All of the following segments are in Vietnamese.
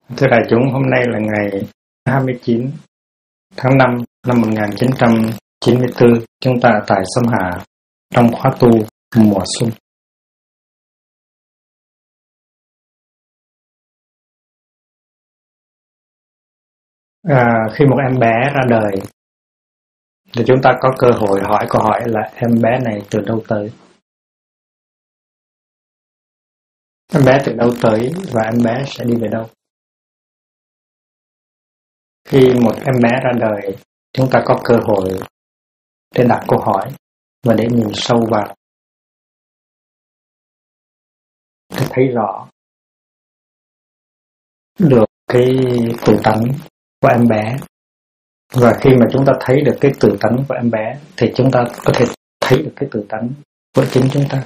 Thưa đại chúng, hôm nay là ngày 29 tháng 5 năm 1994, chúng ta tại Sâm Hà trong khóa tu mùa xuân. Khi một em bé ra đời, thì chúng ta có cơ hội hỏi câu hỏi là em bé này từ đâu tới? Em bé từ đâu tới và em bé sẽ đi về đâu? Khi một em bé ra đời, chúng ta có cơ hội để đặt câu hỏi và để nhìn sâu vào, để thấy rõ được cái tự tánh của em bé. Và khi mà chúng ta thấy được cái tự tánh của em bé thì chúng ta có thể thấy được cái tự tánh của chính chúng ta.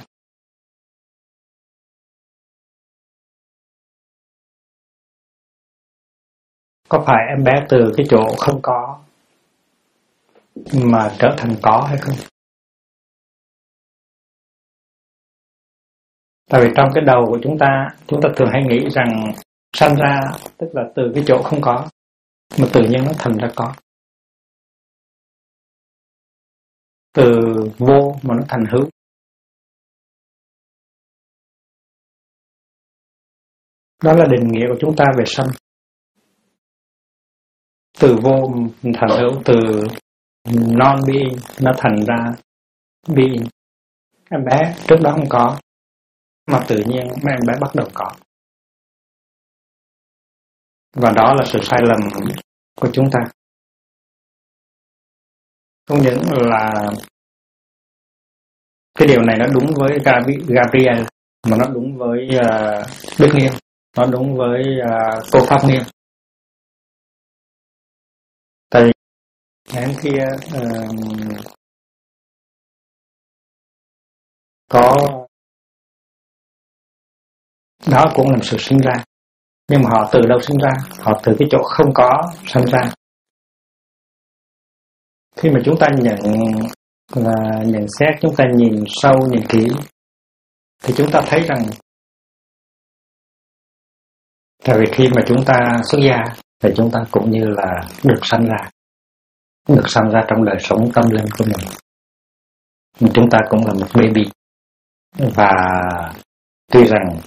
Có phải em bé từ cái chỗ không có mà trở thành có hay không? Tại vì trong cái đầu của chúng ta thường hay nghĩ rằng sanh ra tức là từ cái chỗ không có, mà tự nhiên nó thành ra có. Từ vô mà nó thành hữu. Đó là định nghĩa của chúng ta về sanh. Từ vô thành hữu, từ non-being nó thành ra being. Em bé trước đó không có, mà tự nhiên mấy em bé bắt đầu có. Và đó là sự sai lầm của chúng ta. Không những là cái điều này nó đúng với Gabriel, mà nó đúng với Đức Nghiêm, nó đúng với cô Pháp Nghiêm. Tại vì ngày hôm kia có đó cũng là một sự sinh ra, nhưng mà họ từ đâu sinh ra? Họ từ cái chỗ không có sinh ra. Khi mà chúng ta nhận xét, chúng ta nhìn sâu, nhìn kỹ, thì chúng ta thấy rằng tại vì khi mà chúng ta xuất gia thì chúng ta cũng như là được sanh ra trong đời sống tâm linh của mình. Chúng ta cũng là một baby. Và tuy rằng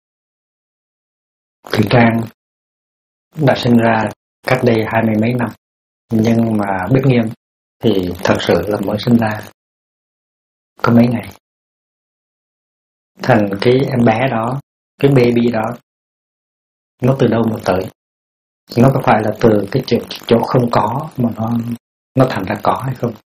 Thủy Trang đã sinh ra cách đây 20 mấy năm, nhưng mà Bích Nghiêm thì thật sự là mới sinh ra có mấy ngày. Thành cái em bé đó, cái baby đó, nó từ đâu mà tới? Nó có phải là từ cái chỗ không có mà nó thành ra có hay không?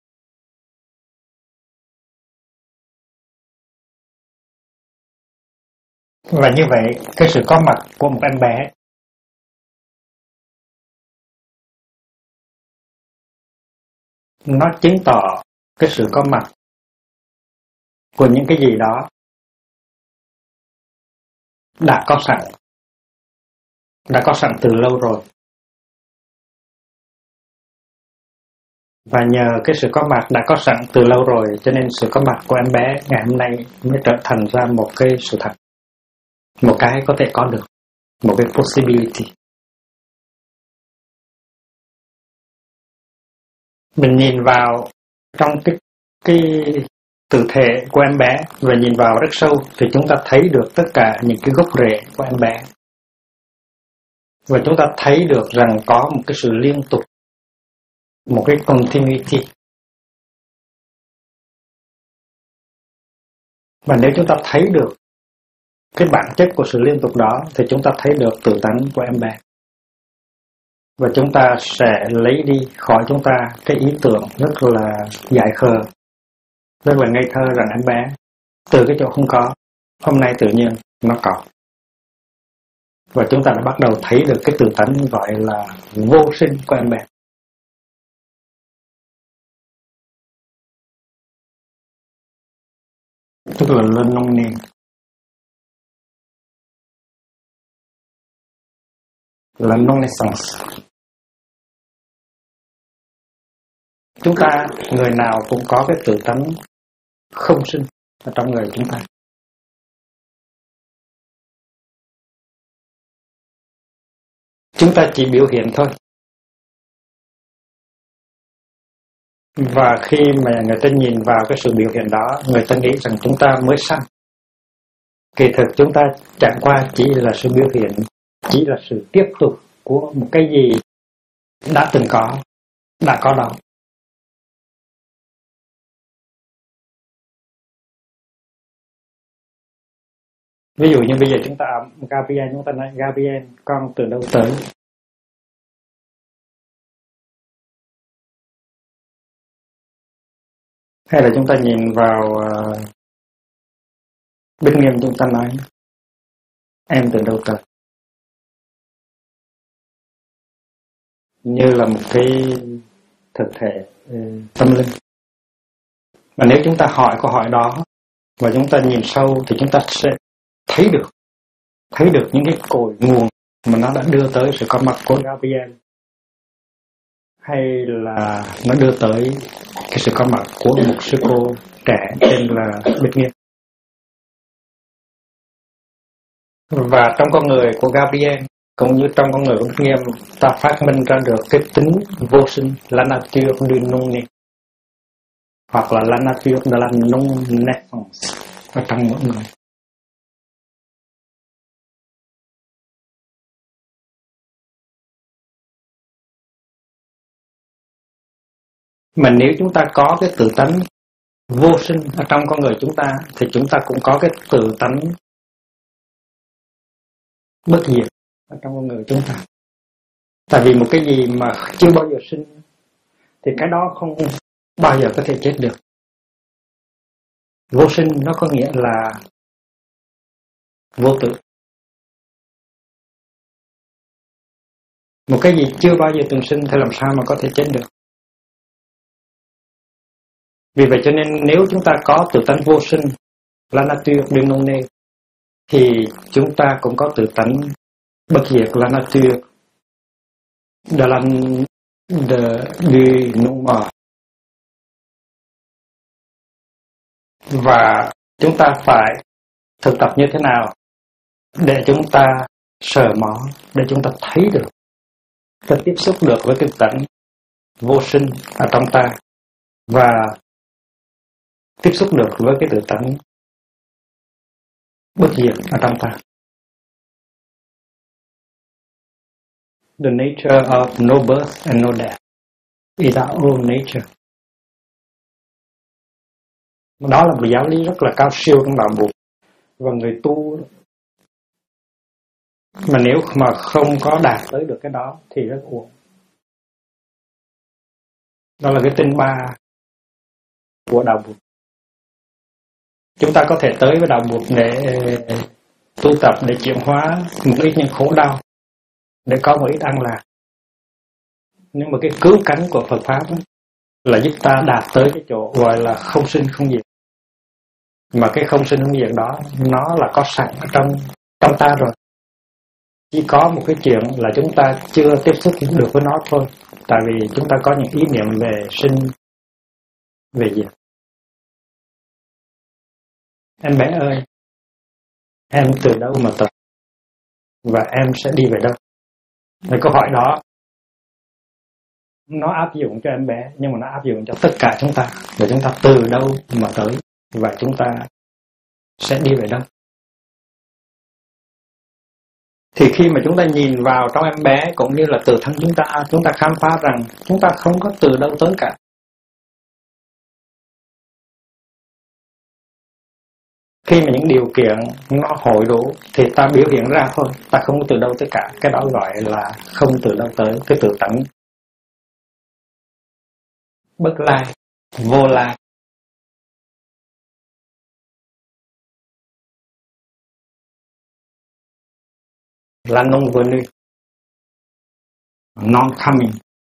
Và như vậy, cái sự có mặt của một em bé nó chứng tỏ cái sự có mặt của những cái gì đó đã có sẵn từ lâu rồi. Và nhờ cái sự có mặt đã có sẵn từ lâu rồi, cho nên sự có mặt của em bé ngày hôm nay mới trở thành ra một cái sự thật, một cái có thể có được, một cái possibility. Mình nhìn vào trong cái tự thể của em bé và nhìn vào rất sâu thì chúng ta thấy được tất cả những cái gốc rễ của em bé. Và chúng ta thấy được rằng có một cái sự liên tục, một cái continuity. Và nếu chúng ta thấy được cái bản chất của sự liên tục đó thì chúng ta thấy được tự tánh của em bé. Và chúng ta sẽ lấy đi khỏi chúng ta cái ý tưởng rất là dại khờ, rất là ngây thơ rằng em bé từ cái chỗ không có, hôm nay tự nhiên nó có. Và chúng ta đã bắt đầu thấy được cái tự tánh gọi là vô sinh của em bé. Tức là lên nông niên. Là non-essence. Chúng ta, người nào cũng có cái tự tánh không sinh ở trong người chúng ta. chúng ta chỉ biểu hiện thôi. Và khi mà người ta nhìn vào cái sự biểu hiện đó, người ta nghĩ rằng chúng ta mới sanh. Kỳ thực chúng ta chẳng qua chỉ là sự biểu hiện, chỉ là sự tiếp tục của một cái gì đã từng có, đã có đó. Ví dụ như bây giờ chúng ta Gabriel, chúng ta nói Gabriel, con từ đâu tới? Hay là chúng ta nhìn vào Bích Nghiêm, chúng ta nói em từ đâu tới? Như là một cái thực thể tâm linh. Mà nếu chúng ta hỏi câu hỏi đó và chúng ta nhìn sâu thì chúng ta sẽ thấy được những cái cội nguồn mà nó đã đưa tới sự có mặt của Gabriel, hay là nó đưa tới cái sự có mặt của một sư cô trẻ tên là Bích Nghiêm. Và trong con người của Gabriel cũng như trong con người của Bích Nghiêm, ta phát minh ra được cái tính vô sinh, la nature du non-né, hoặc là la nature de la non-naissance ở trong mỗi người. Mà nếu chúng ta có cái tự tánh vô sinh ở trong con người chúng ta, thì chúng ta cũng có cái tự tánh bất diệt ở trong con người chúng ta. Tại vì một cái gì mà chưa bao giờ sinh thì cái đó không bao giờ có thể chết được. Vô sinh nó có nghĩa là vô tử. Một cái gì chưa bao giờ từng sinh thì làm sao mà có thể chết được. Vì vậy cho nên nếu chúng ta có tự tánh vô sinh, la nature du non-né, thì chúng ta cũng có tự tánh bất diệt, la nature de la du non-mort. Và chúng ta phải thực tập như thế nào để chúng ta sờ mó, để chúng ta thấy được, ta tiếp xúc được với cái tánh vô sinh ở trong ta, và tiếp xúc được với cái tự tánh bất diệt ở trong ta. The nature of no birth and no death is our own nature. Đó là một giáo lý rất là cao siêu trong đạo Phật. Và người tu mà nếu mà không có đạt tới được cái đó thì rất uổng. Đó là cái tinh ba của đạo Phật. Chúng ta có thể tới với đạo Phật để tu tập, để chuyển hóa một ít những khổ đau, để có một ít an lạc. Nhưng mà cái cứu cánh của Phật Pháp là giúp ta đạt tới cái chỗ gọi là không sinh không diệt. Mà cái không sinh không diệt đó nó là có sẵn ở trong ta rồi. Chỉ có một cái chuyện là chúng ta chưa tiếp xúc được với nó thôi. Tại vì chúng ta có những ý niệm về sinh, về diệt. Em bé ơi, em từ đâu mà tới? Và em sẽ đi về đâu? Và câu hỏi đó nó áp dụng cho em bé, nhưng mà nó áp dụng cho tất cả chúng ta. Và chúng ta từ đâu mà tới, và chúng ta sẽ đi về đâu? Thì khi mà chúng ta nhìn vào trong em bé cũng như là từ thân chúng ta khám phá rằng chúng ta không có từ đâu tới cả. Khi mà những điều kiện nó hội đủ thì ta biểu hiện ra thôi, ta không có từ đâu tới cả. Cái đó gọi là không từ đâu tới, cái tự tánh bất lai, vô lai. Là non venu, non coming.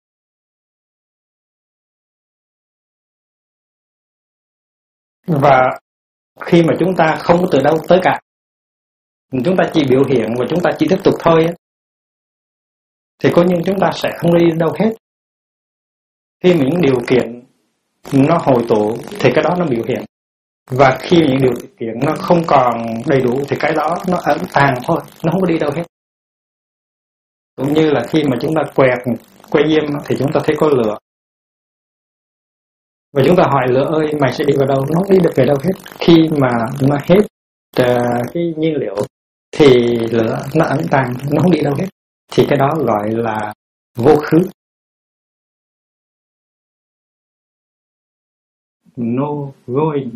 Và khi mà chúng ta không có từ đâu tới cả, chúng ta chỉ biểu hiện và chúng ta chỉ tiếp tục thôi á, thì có nhưng chúng ta sẽ không đi đâu hết. Khi mà những điều kiện nó hội tụ thì cái đó nó biểu hiện. Và khi những điều kiện nó không còn đầy đủ thì cái đó nó ẩn tàng thôi, nó không có đi đâu hết. Cũng như là khi mà chúng ta que diêm thì chúng ta thấy có lửa. Và chúng ta hỏi lửa ơi, mày sẽ đi vào đâu? Nó không đi được về đâu hết. Khi mà nó hết cái nhiên liệu thì lửa nó ẩn tàng, nó không đi đâu hết. Thì cái đó gọi là vô khứ. No going.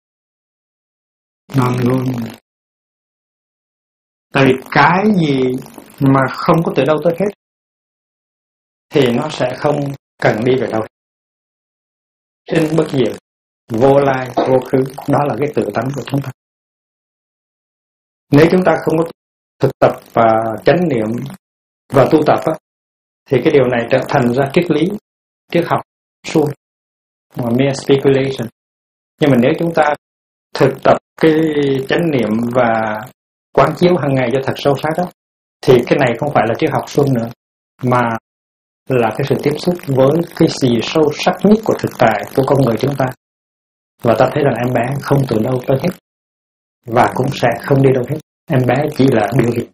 Non-going. Tại vì cái gì mà không có từ đâu tới hết thì nó sẽ không cần đi về đâu. Trên bất diệt, vô lai, vô khứ, đó là cái tự tánh của chúng ta. Nếu chúng ta không có thực tập và chánh niệm và tu tập thì cái điều này trở thành ra triết lý, triết học suông, mere speculation. Nhưng mà nếu chúng ta thực tập cái chánh niệm và quán chiếu hàng ngày cho thật sâu sắc đó, thì cái này không phải là triết học suông nữa, mà là cái sự tiếp xúc với cái gì sâu sắc nhất của thực tại của con người chúng ta. Và ta thấy rằng em bé không từ đâu tới hết và cũng sẽ không đi đâu hết. Em bé chỉ là biểu hiện.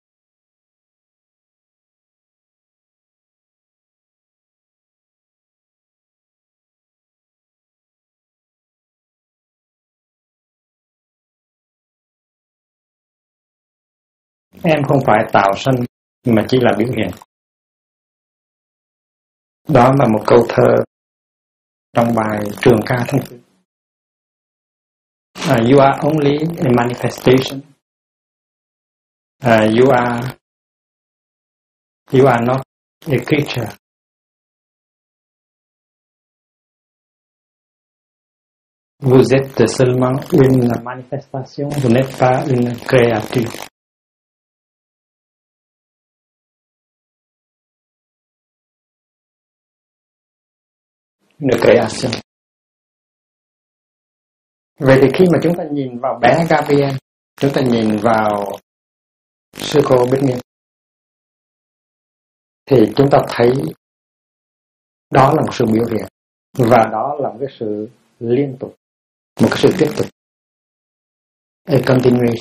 Em không phải tạo sanh mà chỉ là biểu hiện. Đó là một câu thơ trong bài Trường Ca Tháng 4. You are only a manifestation. You are not a creature. Vous êtes seulement une manifestation, vous n'êtes pas une créature. Une création. Vậy thì khi mà chúng ta nhìn vào bé Gabriel, chúng ta nhìn vào sư cô Bích Nhiên, thì chúng ta thấy đó là một sự biểu hiện, và đó là một cái sự liên tục, một cái sự tiếp tục, a continuation.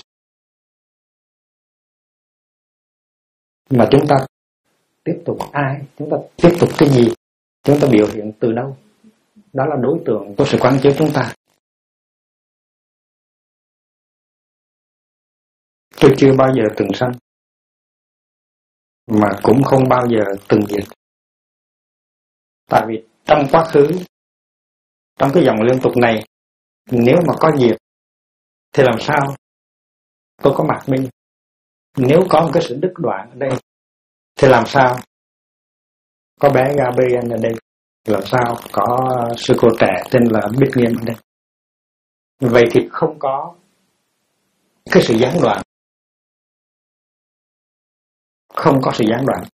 Mà chúng ta tiếp tục ai? Chúng ta tiếp tục cái gì? Chúng ta biểu hiện từ đâu? Đó là đối tượng của sự quán chiếu chúng ta. Tôi chưa bao giờ từng sanh, mà cũng không bao giờ từng diệt. Tại vì trong quá khứ, trong cái dòng liên tục này, nếu mà có diệt thì làm sao tôi có mặt bên? Nếu có một cái sự đứt đoạn ở đây thì làm sao có bé Gabriel ở đây? Làm sao có sư cô trẻ tên là Bích Nghiêm ở đây? Vậy thì không có cái sự gián đoạn, không có sự gián đoạn.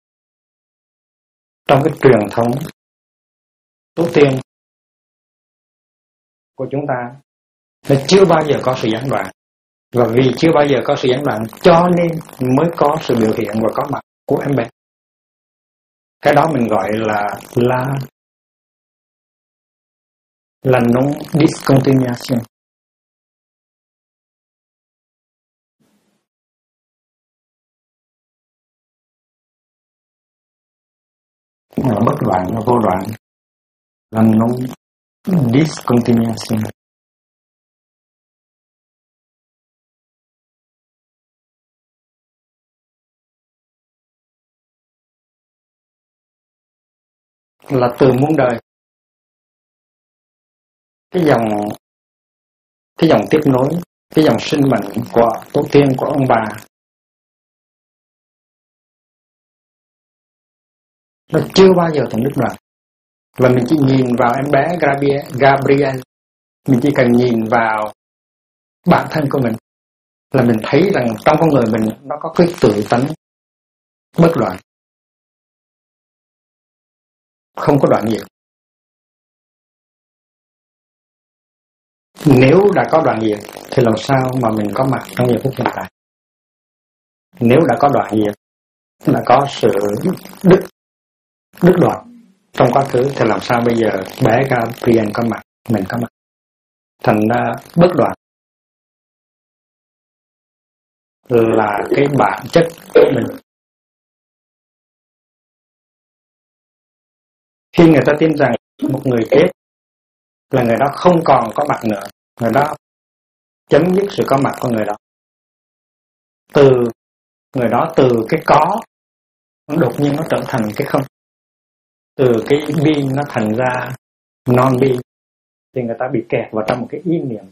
Trong cái truyền thống tổ tiên của chúng ta, nó chưa bao giờ có sự gián đoạn. Và vì chưa bao giờ có sự gián đoạn cho nên mới có sự biểu hiện và có mặt của em bé. Cái đó mình gọi là non discontinuation. Là bất đoạn, là vô đoạn, là non discontinuation. Là từ muôn đời, cái dòng tiếp nối, cái dòng sinh mệnh của tổ tiên, của ông bà, nó chưa bao giờ từng đứt đoạn. Và mình chỉ nhìn vào em bé Gabriel, mình chỉ cần nhìn vào bản thân của mình là mình thấy rằng trong con người mình nó có cái tự tánh bất đoạn, không có đoạn diệt. Nếu đã có đoạn diệt thì làm sao mà mình có mặt trong giờ phút hiện tại? Nếu đã có đoạn diệt, đã có sự đứt đoạn trong quá khứ thì làm sao bây giờ bé Gabriel có mặt, mình có mặt? Thành ra bất đoạn là cái bản chất của mình. Khi người ta tin rằng một người chết là người đó không còn có mặt nữa, người đó chấm dứt sự có mặt của người đó. Từ cái có, đột nhiên nó trở thành cái không. Từ cái being nó thành ra non-being. Thì người ta bị kẹt vào trong một cái ý niệm.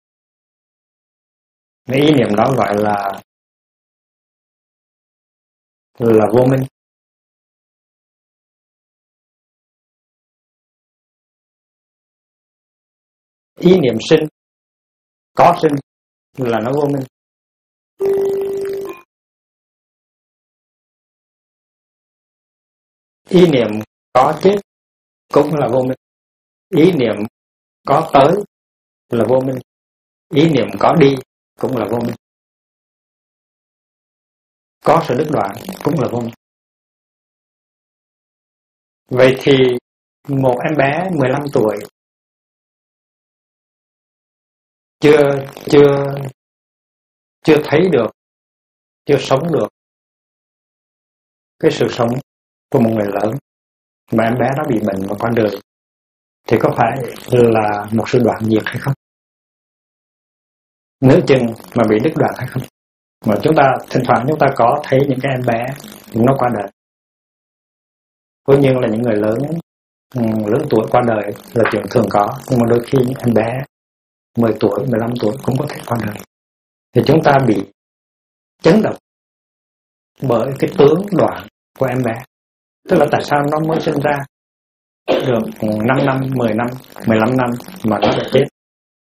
Cái ý niệm đó gọi là vô minh. Ý niệm sinh, có sinh là nó vô minh. Ý niệm có chết cũng là vô minh. Ý niệm có tới là vô minh. Ý niệm có đi cũng là vô minh. Có sự đứt đoạn cũng là vô minh. Vậy thì một em bé 15 tuổi chưa thấy được, chưa sống được cái sự sống của một người lớn, mà em bé nó bị bệnh và qua đời, thì có phải là một sự đoạn diệt hay không? Nếu chừng mà bị đứt đoạn hay không? Mà thỉnh thoảng chúng ta có thấy những cái em bé nó qua đời. Cố nhiên là những người lớn tuổi qua đời là chuyện thường có, nhưng mà đôi khi những em bé 10 tuổi, 15 tuổi cũng có thể qua đời. Thì chúng ta bị chấn động bởi cái tướng đoạn của em bé. Tức là tại sao nó mới sinh ra được 5 năm, 10 năm, 15 năm mà nó đã chết.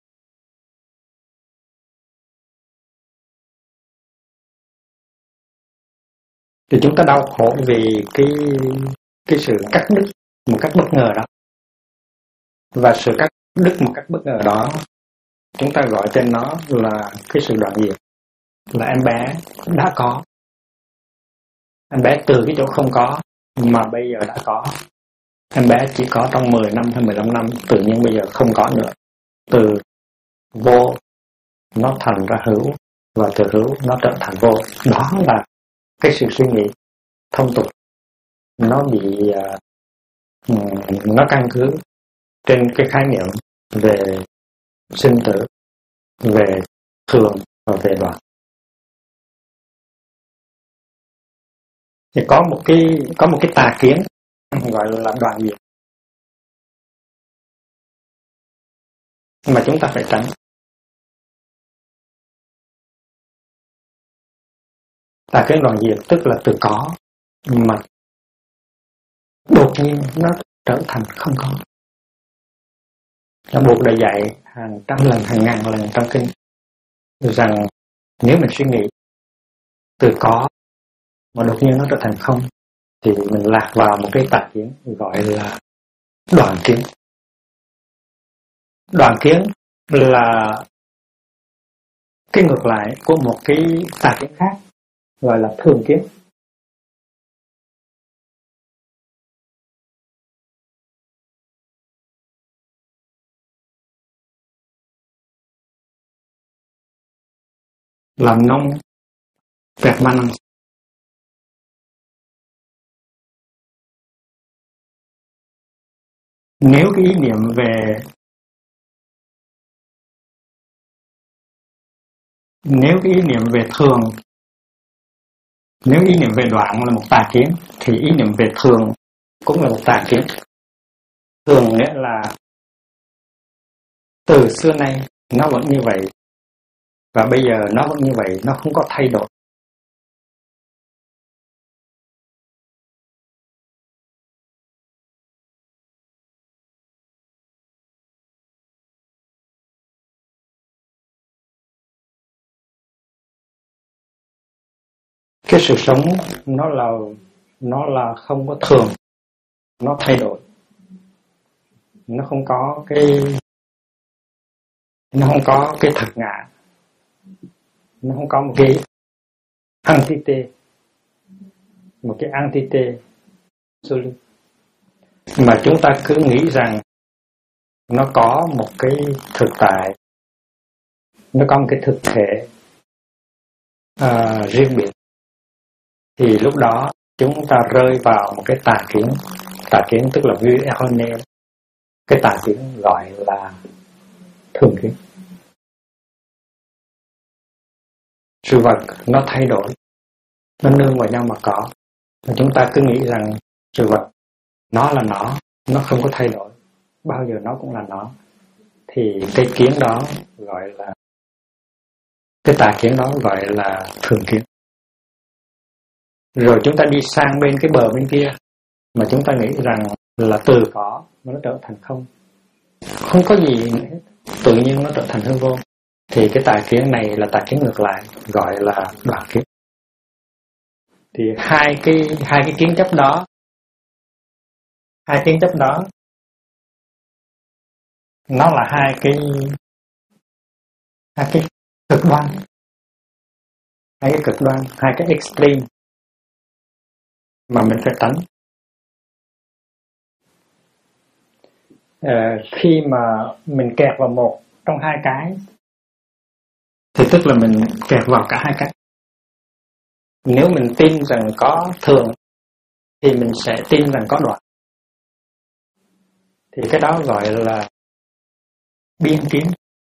Thì chúng ta đau khổ vì cái sự cắt đứt một cách bất ngờ đó. Và sự cắt đứt một cách bất ngờ đó, chúng ta gọi tên nó là cái sự đoạn diệt. Là em bé đã có. Em bé từ cái chỗ không có mà bây giờ đã có. Em bé chỉ có trong 10 năm hay 15 năm, tự nhiên bây giờ không có nữa. Từ vô nó thành ra hữu, và từ hữu nó trở thành vô. Đó là cái sự suy nghĩ thông tục. Nó bị nó căn cứ trên cái khái niệm về sinh tử, về thường và về đoạn. Thì có một cái tà kiến gọi là đoạn diệt mà chúng ta phải tránh. Tà kiến đoạn diệt tức là từ có mà đột nhiên nó trở thành không có. Nó buộc đã dạy hàng trăm lần, hàng ngàn lần trong kinh rằng nếu mình suy nghĩ từ có mà đột nhiên nó trở thành không, thì mình lạc vào một cái tà kiến gọi là đoạn kiến. Đoạn kiến là cái ngược lại của một cái tà kiến khác gọi là thường kiến. Làm nông permanence. Nếu cái ý niệm về thường, nếu ý niệm về đoạn là một tà kiến, thì ý niệm về thường cũng là một tà kiến. Thường nghĩa là từ xưa nay nó vẫn như vậy, và bây giờ nó vẫn như vậy, nó không có thay đổi. Cái sự sống nó là không có thường, nó thay đổi. Nó không có cái thật ngã. Nó không có một cái entity, một cái entity absolute, mà chúng ta cứ nghĩ rằng nó có một cái thực tại, nó có một cái thực thể riêng biệt, thì lúc đó chúng ta rơi vào một cái tà kiến tà kiến tức là view erroneous. Cái tà kiến gọi là thường kiến. Sự vật nó thay đổi, nó nương vào nhau mà có. Và chúng ta cứ nghĩ rằng sự vật nó là nó không có thay đổi, bao giờ nó cũng là nó. Thì cái kiến đó gọi là, cái tà kiến đó gọi là thường kiến. Rồi chúng ta đi sang bên cái bờ bên kia mà chúng ta nghĩ rằng là từ có nó trở thành không, không có gì nữa hết, tự nhiên nó trở thành hư vô. Thì cái tà kiến này là tà kiến ngược lại, gọi là đoạn kiến. Thì hai cái kiến chấp đó, nó là hai cái cực đoan, hai cái extreme mà mình phải tránh. Khi mà mình kẹt vào một trong hai cái thì tức là mình kẹt vào cả hai cái. Nếu mình tin rằng có thường thì mình sẽ tin rằng có đoạn. Thì cái đó gọi là biên kiến.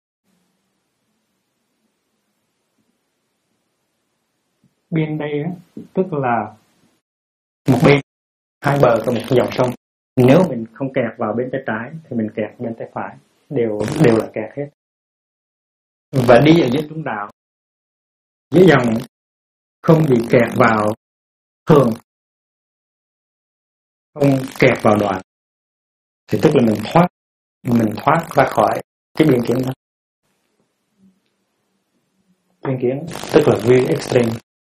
Biên đây á, tức là một bên, hai bờ của một dòng sông. Nếu mình không kẹt vào bên tay trái thì mình kẹt bên tay phải, đều là kẹt hết. Và đi ở dưới trung đạo, dưới dòng không bị kẹt vào thường, không kẹt vào đoạn, thì tức là mình thoát ra khỏi cái biên kiến đó. Biên kiến tức là view extreme.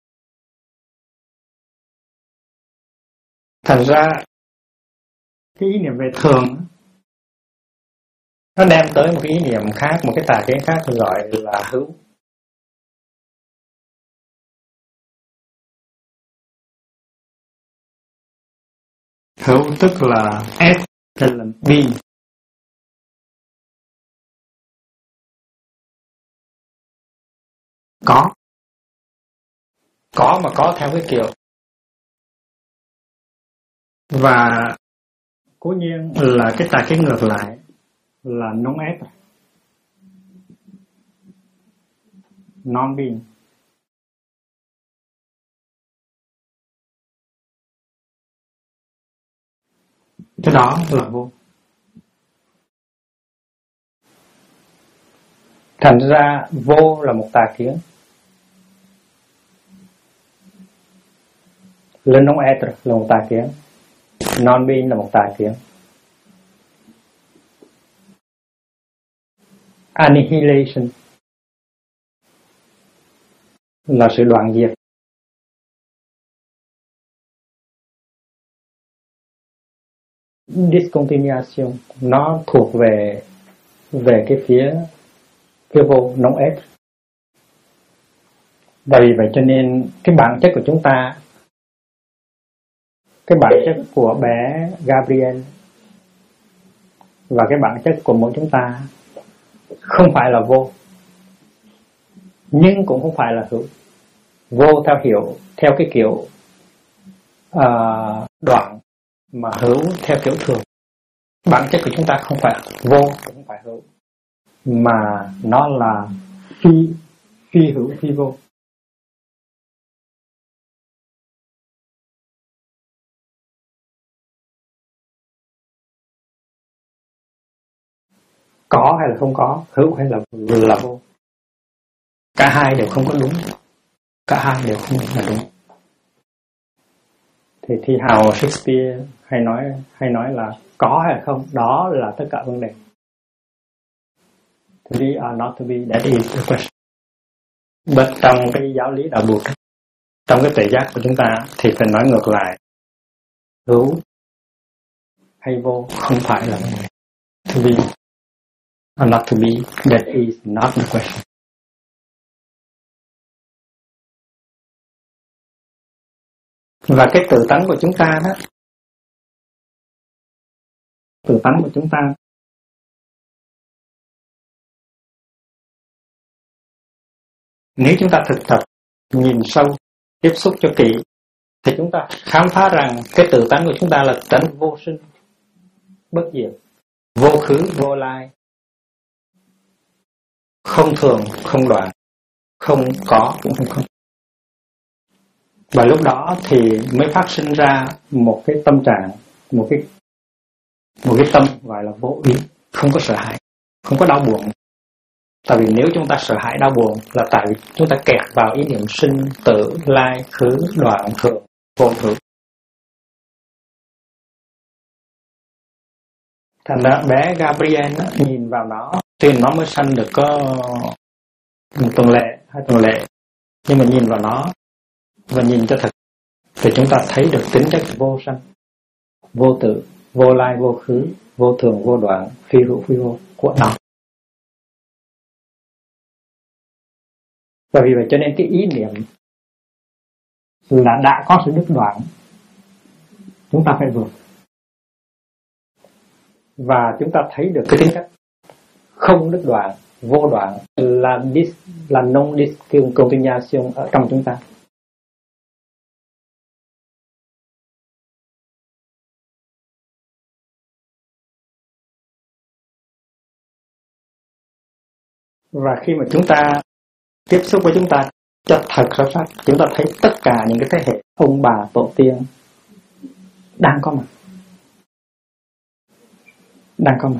Thành ra cái ý niệm về thường nó đem tới một cái ý niệm khác, một cái tà kiến khác gọi là hữu. Hữu tức là S hay là B. Có mà có theo cái kiểu. Và cố nhiên là cái tà kiến ngược lại là non-S, non-being. Cái đó là vô. Thành ra vô là một tà kiến, le non-être là một tà kiến, non-being là một tà kiến, annihilation là sự đoạn diệt. Discontinuation nó thuộc về cái phía vô non-être. Vậy cho nên cái bản chất của chúng ta, cái bản chất của bé Gabriel và cái bản chất của mỗi chúng ta không phải là vô, nhưng cũng không phải là hữu. Vô theo cái kiểu đoạn, mà hữu theo kiểu thường. Bản chất của chúng ta không phải vô, cũng không phải hữu, mà nó là phi hữu phi vô. Có hay là không có, hữu hay là vô, cả hai đều không có đúng, cả hai đều không là đúng. Thì thi hào Shakespeare hay nói là có hay là không, đó là tất cả vấn đề. To be or not to be, that is the question. But trong cái giáo lý đạo Bụt, trong cái tuệ giác của chúng ta thì phải nói ngược lại, hữu hay vô không phải là vấn đề. To be or not to be, that is not the question. Và cái tự tánh của chúng ta đó, tự tánh của chúng ta nếu chúng ta thực tập nhìn sâu, tiếp xúc cho kỹ thì chúng ta khám phá rằng cái tự tánh của chúng ta là tánh vô sinh, bất diệt, vô khứ, vô lai, không thường, không đoạn, không có cũng không không. Và lúc đó thì mới phát sinh ra một cái tâm trạng, một cái tâm gọi là vô ý, không có sợ hãi, không có đau buồn. Tại vì nếu chúng ta sợ hãi đau buồn là tại vì chúng ta kẹt vào ý niệm sinh tử, lai, khứ, đoạn, thường, vô thường. Thành ra bé Gabriel nhìn vào nó, tuy nó mới sanh được có một tuần lễ, 2 tuần lễ, nhưng mà nhìn vào nó và nhìn cho thật thì chúng ta thấy được tính chất vô sanh, vô tự, vô lai, vô khứ, vô thường, vô đoạn, phi hữu phi vô của nó. Và vì vậy cho nên cái ý niệm là đã có sự đứt đoạn, chúng ta phải vượt. Và chúng ta thấy được cái tính cách không đứt đoạn, vô đoạn là non discontinuation ở trong chúng ta. Và khi mà chúng ta tiếp xúc với chúng ta cho thật sâu sắc, chúng ta thấy tất cả những cái thế hệ ông bà tổ tiên đang có mặt, đang có mặt.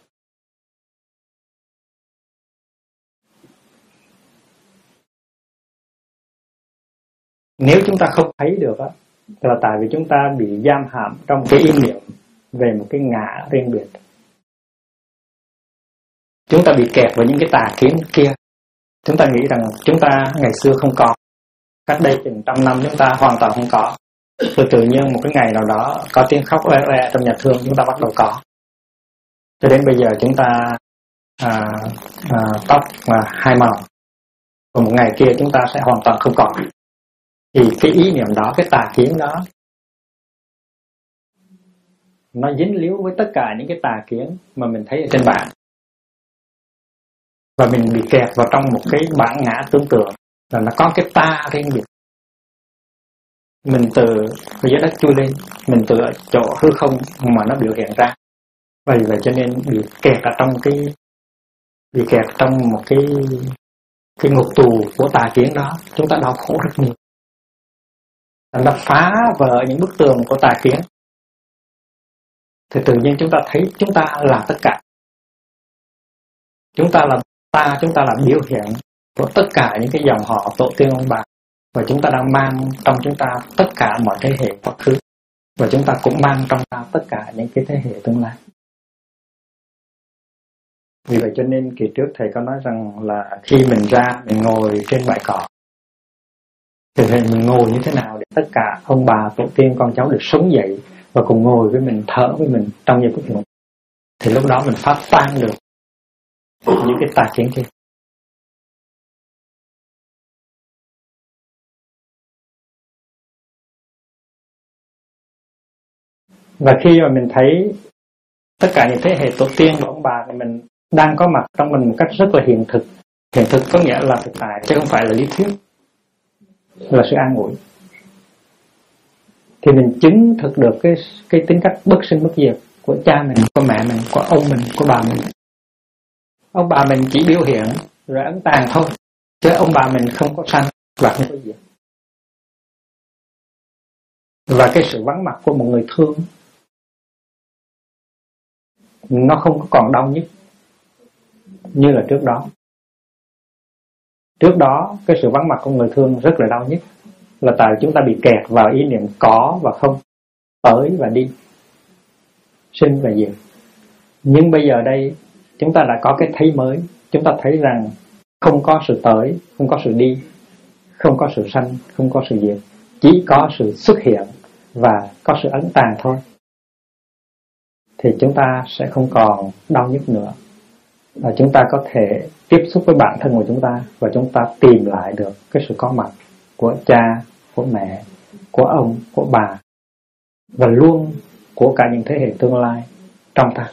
Nếu chúng ta không thấy được á, là tại vì chúng ta bị giam hãm trong cái ý niệm về một cái ngã riêng biệt. Chúng ta bị kẹt vào những cái tà kiến kia. Chúng ta nghĩ rằng chúng ta ngày xưa không có, cách đây chừng 100 năm chúng ta hoàn toàn không có. Rồi tự nhiên một cái ngày nào đó có tiếng khóc oe oe trong nhà thương, chúng ta bắt đầu có. Cho đến bây giờ chúng ta tóc 2 màu, và một ngày kia chúng ta sẽ hoàn toàn không có. Thì cái ý niệm đó, cái tà kiến đó, nó dính líu với tất cả những cái tà kiến mà mình thấy ở trên bảng. Và mình bị kẹt vào trong một cái bản ngã tưởng tượng là nó có cái ta riêng biệt. Mình từ dưới đất chui lên, mình từ ở chỗ hư không mà nó biểu hiện ra. Vì vậy cho nên bị kẹt ở trong một cái ngục tù của tà kiến đó, chúng ta đau khổ rất nhiều. Nó phá vỡ những bức tường của tà kiến, thì tự nhiên chúng ta thấy chúng ta là tất cả. Chúng ta là biểu hiện của tất cả những cái dòng họ tổ tiên ông bà, và chúng ta đang mang trong chúng ta tất cả mọi thế hệ quá khứ, và chúng ta cũng mang trong ta tất cả những cái thế hệ tương lai. Vì vậy cho nên kỳ trước thầy có nói rằng là khi mình ra, mình ngồi trên bãi cỏ, thì mình ngồi như thế nào để tất cả ông bà, tổ tiên, con cháu được sống dậy và cùng ngồi với mình, thở với mình trong giây phút này. Thì lúc đó mình phát tan được những cái tà kiến kia. Và khi mà mình thấy tất cả những thế hệ tổ tiên của ông bà thì mình đang có mặt trong mình một cách rất là hiện thực. Hiện thực có nghĩa là thực tại, chứ không phải là lý thuyết, là sự an ủi. Thì mình chứng thực được cái tính cách bất sinh bất diệt của cha mình, của mẹ mình, của ông mình, của bà mình. Ông bà mình chỉ biểu hiện rồi ấn tàn thôi, chứ ông bà mình không có sanh và không có diệt. Và cái sự vắng mặt của một người thương, nó không có còn đau nhức như là trước đó. Trước đó cái sự vắng mặt của người thương rất là đau nhức, là tại chúng ta bị kẹt vào ý niệm có và không, tới và đi, sinh và diệt. Nhưng bây giờ đây chúng ta đã có cái thấy mới. Chúng ta thấy rằng không có sự tới, không có sự đi, không có sự sanh, không có sự diệt, chỉ có sự xuất hiện và có sự ấn tàn thôi. Thì chúng ta sẽ không còn đau nhức nữa, và chúng ta có thể tiếp xúc với bản thân của chúng ta, và chúng ta tìm lại được cái sự có mặt của cha, của mẹ, của ông, của bà, và luôn của cả những thế hệ tương lai trong ta.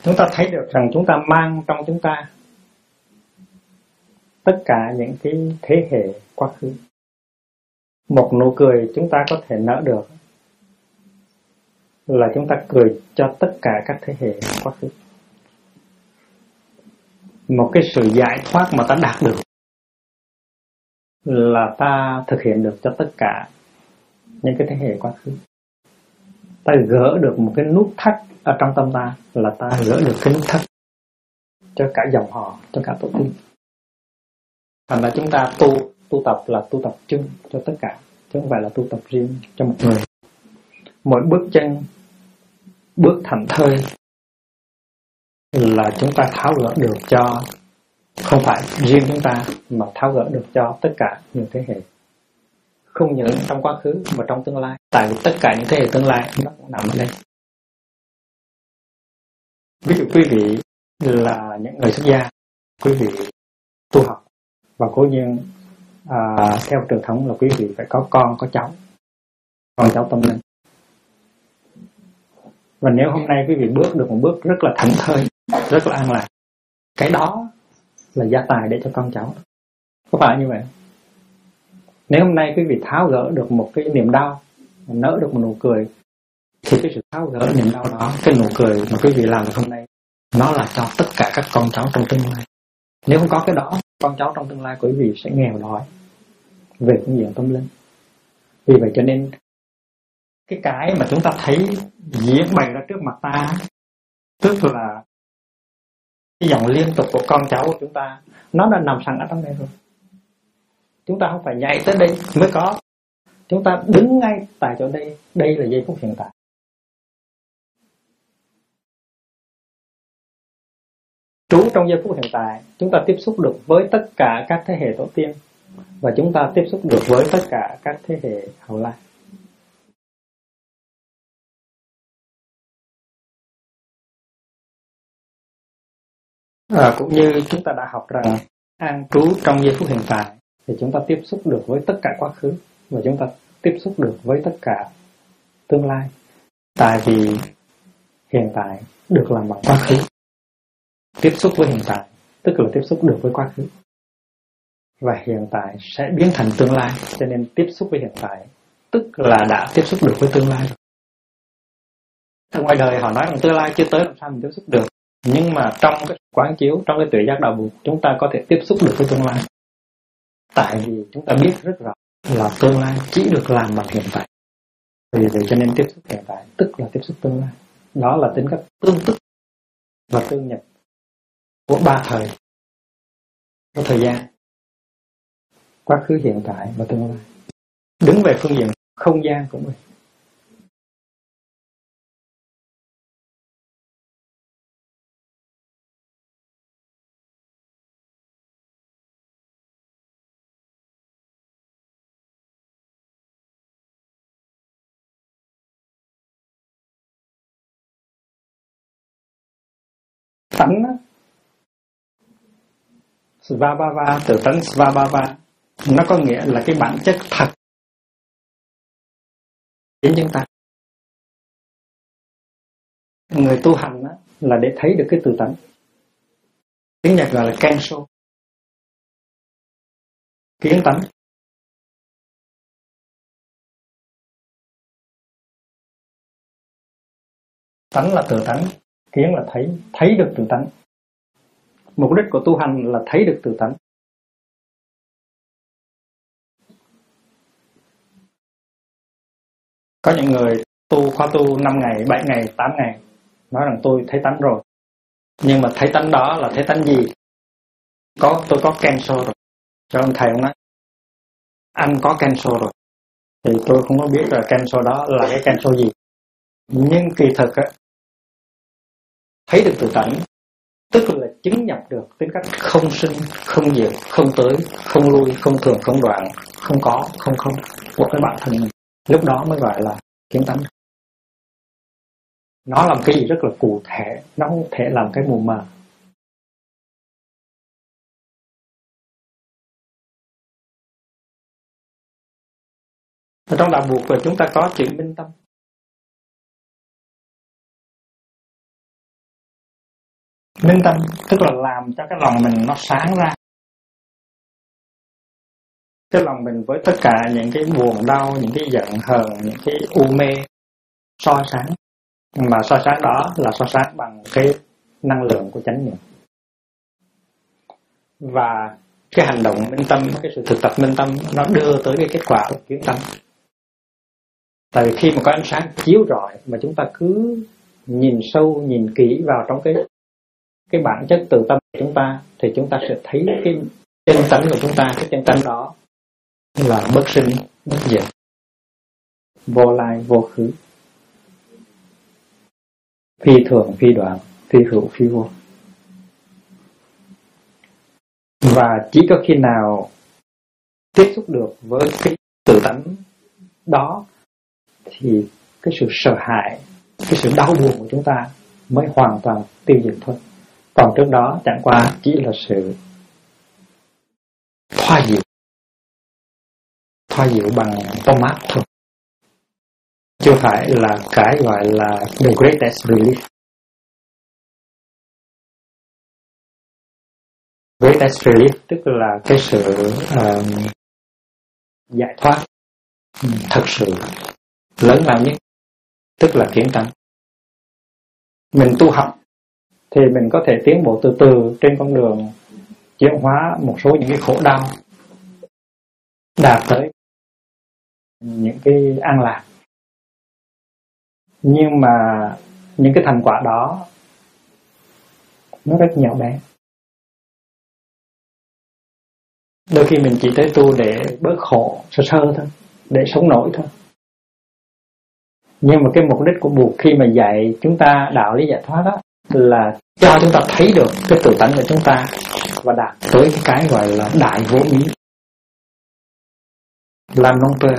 Chúng ta thấy được rằng chúng ta mang trong chúng ta tất cả những cái thế hệ quá khứ. Một nụ cười chúng ta có thể nở được là chúng ta cười cho tất cả các thế hệ quá khứ. Một cái sự giải thoát mà ta đạt được là ta thực hiện được cho tất cả những cái thế hệ quá khứ. Ta gỡ được một cái nút thắt ở trong tâm ta là ta gỡ được cái nút thắt cho cả dòng họ, cho cả tổ tiên. Thành ra chúng ta tu tập là tu tập chung cho tất cả, chứ không phải là tu tập riêng cho một người. Mỗi bước chân, bước thành thơi là chúng ta tháo gỡ được cho, không phải riêng chúng ta, mà tháo gỡ được cho tất cả những thế hệ. Không những trong quá khứ mà trong tương lai. Tại vì tất cả những thế hệ tương lai nó cũng nằm ở đây. Ví dụ quý vị là những người xuất gia, quý vị tu học và cố nhiên theo truyền thống là quý vị phải có con, có cháu tâm linh. Và nếu hôm nay quý vị bước được một bước rất là thảnh thơi, rất là an lạc, cái đó là gia tài để cho con cháu. Có phải như vậy? Nếu hôm nay quý vị tháo gỡ được một cái niềm đau, nở được một nụ cười, thì cái sự tháo gỡ niềm đau đó, cái nụ cười mà quý vị làm được hôm nay, nó là cho tất cả các con cháu trong tương lai. Nếu không có cái đó, con cháu trong tương lai của quý vị sẽ nghèo đói về phương diện tâm linh. Vì vậy cho nên cái mà chúng ta thấy diễn bày ra trước mặt ta, tức là cái dòng liên tục của con cháu của chúng ta, nó đã nằm sẵn ở trong đây rồi. Chúng ta không phải nhảy tới đây mới có. Chúng ta đứng ngay tại chỗ đây. Đây là giây phút hiện tại. Trú trong giây phút hiện tại, chúng ta tiếp xúc được với tất cả các thế hệ tổ tiên, và chúng ta tiếp xúc được với tất cả các thế hệ hậu lai. Cũng như chúng ta đã học rằng an trú trong giây phút hiện tại, thì chúng ta tiếp xúc được với tất cả quá khứ, và chúng ta tiếp xúc được với tất cả tương lai. Tại vì hiện tại được làm bằng quá khứ. Tiếp xúc với hiện tại tức là tiếp xúc được với quá khứ, và hiện tại sẽ biến thành tương lai. Cho nên tiếp xúc với hiện tại tức là đã tiếp xúc được với tương lai. Ở ngoài đời họ nói rằng tương lai chưa tới, làm sao mình tiếp xúc được. Nhưng mà trong cái quán chiếu, trong cái tuệ giác đạo Bụt, chúng ta có thể tiếp xúc được với tương lai. Tại vì chúng ta biết rất rõ là tương lai chỉ được làm bằng hiện tại. Vì vậy cho nên tiếp xúc hiện tại tức là tiếp xúc tương lai. Đó là tính cách tương tức và tương nhập của ba thời, của thời gian: quá khứ, hiện tại và tương lai. Đứng về phương diện không gian cũng vậy. Tánh Svabhava, từ tánh Svabhava, nó có nghĩa là cái bản chất thật đến chúng ta. Người tu hành là để thấy được cái tự tánh. Tiếng Nhật gọi là Kensho, kiến tánh. Tánh là tự tánh, kiến là thấy được tự tánh. Mục đích của tu hành là thấy được tự tánh. Có những người khóa tu 5 ngày, 7 ngày, 8 ngày, nói rằng tôi thấy tánh rồi. Nhưng mà thấy tánh đó là thấy tánh gì? Tôi có Kensho rồi. Cho ông thầy ông nói, anh có Kensho rồi. Thì tôi không có biết là Kensho đó là cái Kensho gì. Nhưng kỳ thực thấy được tự tánh tức là chứng nhập được tính cách không sinh, không diệt, không tới, không lui, không thường, không đoạn, không có, không của cái bản thân mình. Lúc đó mới gọi là kiến tánh. Nó làm cái gì rất là cụ thể, nó không thể làm cái mù mờ. Ở trong đạo Bụt chúng ta có chữ minh tâm. Minh tâm tức là làm cho cái lòng mình nó sáng ra. Cái lòng mình với tất cả những cái buồn đau, những cái giận hờn, những cái u mê soi sáng. Mà soi sáng đó là soi sáng bằng cái năng lượng của chánh niệm. Và cái hành động minh tâm, cái sự thực tập minh tâm nó đưa tới cái kết quả của kiến tâm. Tại vì khi mà có ánh sáng chiếu rọi mà chúng ta cứ nhìn sâu, nhìn kỹ vào trong cái bản chất tự tâm của chúng ta, thì chúng ta sẽ thấy cái chân tánh của chúng ta. Cái chân tánh đó là bất sinh, bất diệt, vô lai, vô khứ, phi thường, phi đoạn, phi hữu, phi vô. Và chỉ có khi nào tiếp xúc được với cái tự tánh đó thì cái sự sợ hãi, cái sự đau buồn của chúng ta mới hoàn toàn tiêu diệt thôi. Còn trước đó chẳng qua chỉ là sự thoa dịu bằng tông mát thôi, chưa phải là cái gọi là the greatest relief. Greatest relief tức là cái sự giải thoát thật sự lớn lao nhất, tức là kiến tánh. Mình tu học thì mình có thể tiến bộ từ từ trên con đường chuyển hóa một số những cái khổ đau, đạt tới những cái an lạc. Nhưng mà những cái thành quả đó nó rất nhỏ bé. Đôi khi mình chỉ tới tu để bớt khổ sơ sơ thôi, để sống nổi thôi. Nhưng mà cái mục đích của Bụt khi mà dạy chúng ta đạo lý giải thoát đó là cho chúng ta thấy được cái tự tánh của chúng ta và đạt tới cái gọi là đại vô ý, làm non tơ.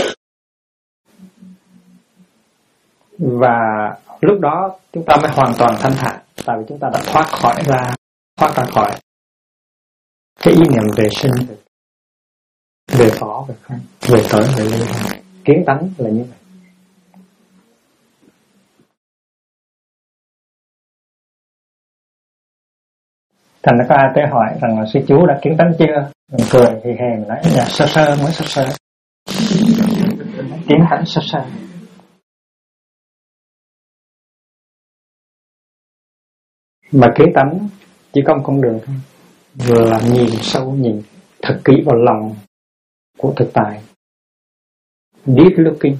Và lúc đó chúng ta mới hoàn toàn thanh thản, tại vì chúng ta đã thoát ra khỏi cái ý niệm về sinh, về có, về không, về tới, về lui. Kiến tánh là như vậy. Thành ra có ai tới hỏi rằng là sư chú đã kiến tánh chưa? Mình cười thì hề, mình nói là sơ sơ mới sơ sơ. Kiến tánh sơ sơ. Mà kiến tánh chỉ có một con đường thôi, vừa là nhìn sâu, nhìn thật kỹ vào lòng của thực tại, deep looking.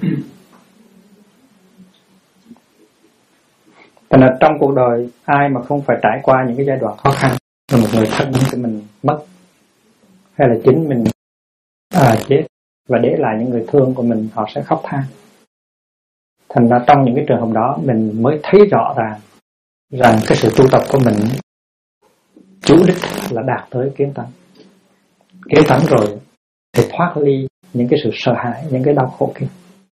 Thành ra trong cuộc đời ai mà không phải trải qua những cái giai đoạn khó khăn, là một người thân của mình mất, hay là chính mình chết và để lại những người thương của mình, họ sẽ khóc than. Thành ra trong những cái trường hợp đó mình mới thấy rõ ràng rằng cái sự tu tập của mình chủ đích là đạt tới kiến tánh. Kiến tánh rồi thì thoát ly những cái sự sợ hãi, những cái đau khổ kia.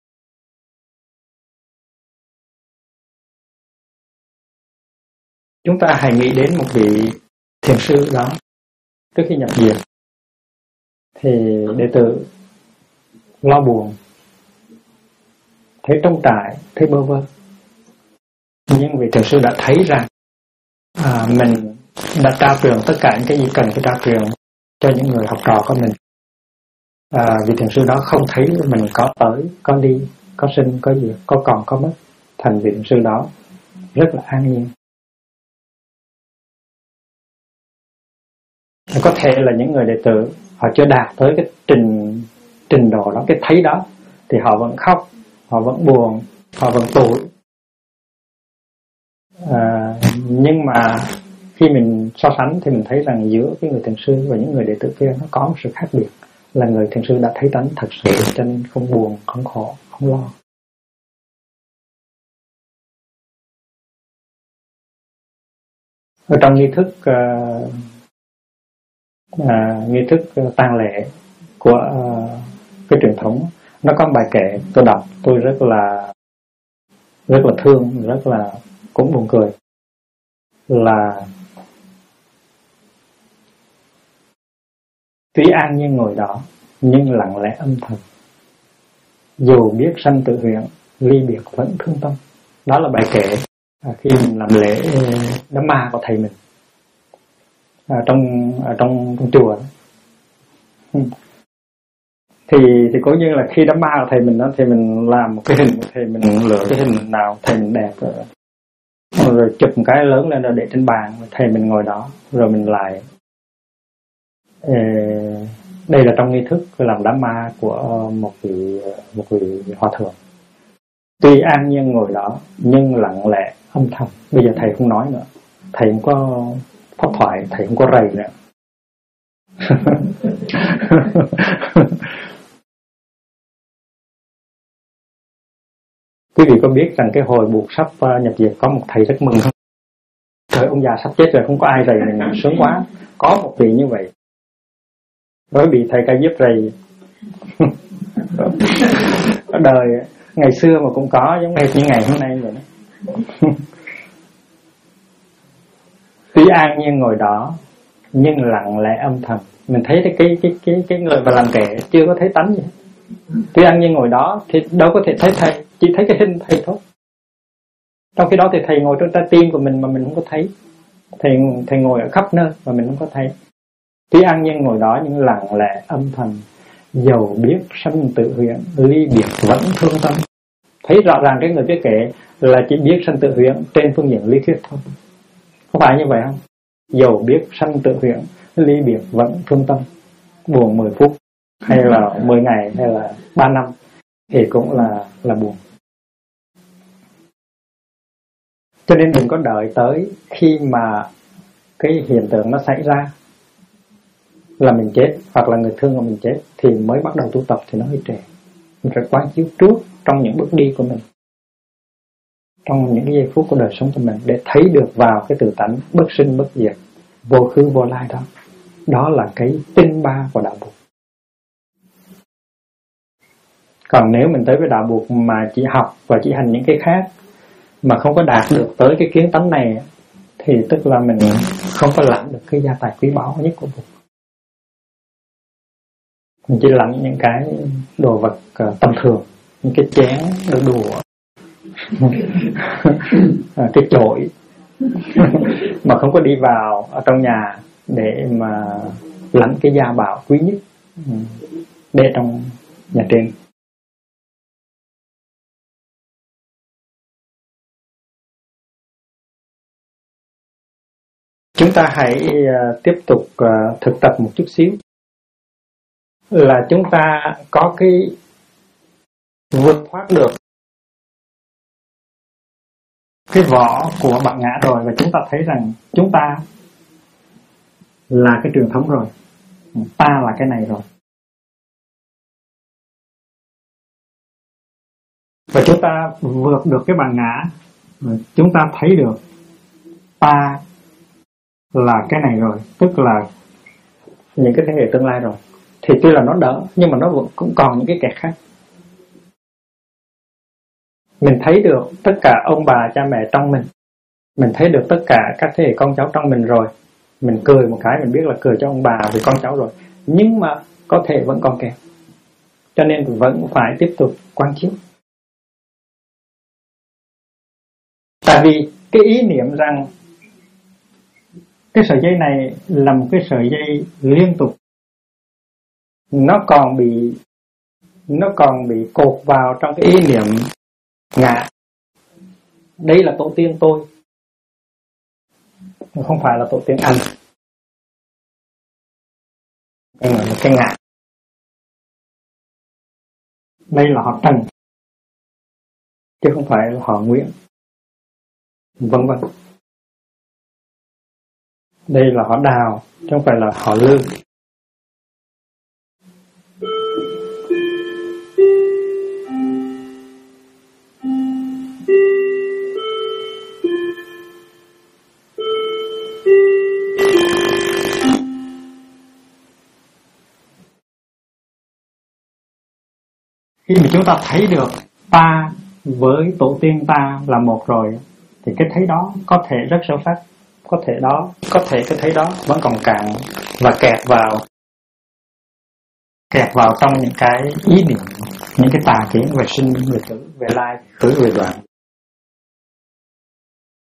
Chúng ta hãy nghĩ đến một vị thiền sư đó, trước khi nhập viện thì đệ tử lo buồn, thấy trống trải, thấy bơ vơ. Nhưng vị thiền sư đã thấy rằng mình đã trao truyền tất cả những cái gì cần phải trao truyền cho những người học trò của mình. Vị thiền sư đó không thấy mình có tới, có đi, có sinh, có diệt, có còn, có mất. Thành vị thiền sư đó rất là an nhiên. Có thể là những người đệ tử họ chưa đạt tới cái trình độ đó, cái thấy đó, thì họ vẫn khóc, họ vẫn buồn, họ vẫn tủi. Nhưng mà khi mình so sánh thì mình thấy rằng giữa cái người thiền sư và những người đệ tử kia nó có một sự khác biệt, là người thiền sư đã thấy tánh thật sự cho nên không buồn, không khổ, không lo. Ở trong nghi thức tang lễ của cái truyền thống, nó có một bài kệ tôi đọc tôi rất là thương, rất là cũng buồn cười, là tuy an nhiên ngồi đó nhưng lặng lẽ âm thầm, dù biết sanh tự huyện ly biệt vẫn thương tâm. Đó là bài kệ khi mình làm lễ đám ma của thầy mình trong chùa đó. Thì cố nhiên là khi đám ma của thầy mình đó, thì mình làm một cái hình của thầy mình, lựa cái hình nào thầy mình đẹp rồi chụp một cái lớn lên rồi để trên bàn, thầy mình ngồi đó rồi mình lại đây là trong nghi thức làm đám ma của một vị hòa thượng. Tuy an nhiên ngồi đó nhưng lặng lẽ âm thầm. Bây giờ thầy không nói nữa, thầy không có pháp thoại, thầy không có rầy nữa. Quý vị có biết rằng cái hồi buộc sắp nhập diệt có một thầy rất mừng không? Trời, ông già sắp chết rồi, không có ai rầy mình, sướng quá. Có một vị như vậy, bởi vì thầy ca diếp rầy. Ở đời ngày xưa mà cũng có, giống như ngày hôm nay vậy đó. Tuy an nhiên ngồi đó nhưng lặng lẽ âm thầm. Mình thấy cái người mà làm kẻ chưa có thấy tánh gì. Tuy an nhiên ngồi đó thì đâu có thể thấy thầy, chỉ thấy cái hình thầy thôi. Trong khi đó thì thầy ngồi trong trái tim của mình mà mình không có thấy. Thầy ngồi ở khắp nơi mà mình không có thấy. Tuy an nhiên ngồi đó nhưng lặng lẽ âm thầm, dầu biết sanh tự huyễn, ly biệt vẫn thương tâm. Thấy rõ ràng cái người viết kệ là chỉ biết sanh tự huyễn trên phương diện lý thuyết thôi. Không phải như vậy không? Dầu biết sanh tự huyễn, ly biệt vẫn thương tâm. Buồn 10 phút hay là 10 ngày hay là 3 năm thì cũng là buồn. Cho nên đừng có đợi tới khi mà cái hiện tượng nó xảy ra là mình chết hoặc là người thương của mình chết thì mới bắt đầu tu tập, thì nó hơi trễ. Mình phải quán chiếu trước trong những bước đi của mình, trong những cái giây phút của đời sống của mình, để thấy được vào cái tự tánh bất sinh bất diệt, vô khứ vô lai đó. Đó là cái tinh ba của đạo Phật. Còn nếu mình tới với đạo Phật mà chỉ học và chỉ hành những cái khác mà không có đạt được tới cái kiến tánh này, thì tức là mình không có lãnh được cái gia tài quý báu nhất của Phật. Mình chỉ lãnh những cái đồ vật tầm thường, những cái chén, đôi đũa, cái chổi mà không có đi vào ở trong nhà để mà lãnh cái gia bảo quý nhất để trong nhà trên. Chúng ta hãy tiếp tục thực tập một chút xíu, là chúng ta có cái vượt thoát được cái vỏ của bản ngã rồi, và chúng ta thấy rằng chúng ta là cái truyền thống rồi, ta là cái này rồi, và chúng ta vượt được cái bản ngã, chúng ta thấy được ta là cái này rồi, tức là những cái thế hệ tương lai rồi. Thì tuy là nó đỡ nhưng mà nó vẫn cũng còn những cái kẻ khác. Mình thấy được tất cả ông bà cha mẹ trong mình thấy được tất cả các thế hệ con cháu trong mình rồi. Mình cười một cái mình biết là cười cho ông bà vì con cháu rồi, nhưng mà có thể vẫn còn kẹt, cho nên vẫn phải tiếp tục quán chiếu. Tại vì cái ý niệm rằng cái sợi dây này là một cái sợi dây liên tục, nó còn bị cột vào trong cái ý niệm ngã. Đây là tổ tiên tôi, không phải là tổ tiên anh. Cái ngã đây là họ Trần chứ không phải là họ Nguyễn, vân vân. Đây là họ Đào chứ không phải là họ Lương. Khi mà chúng ta thấy được ta với tổ tiên ta là một rồi, thì cái thấy đó có thể rất sâu sắc, có thể cái thấy đó vẫn còn cạn và kẹt vào trong những cái ý niệm, những cái tà kiến về sinh, về tử, về lai, khứ, về đoạn.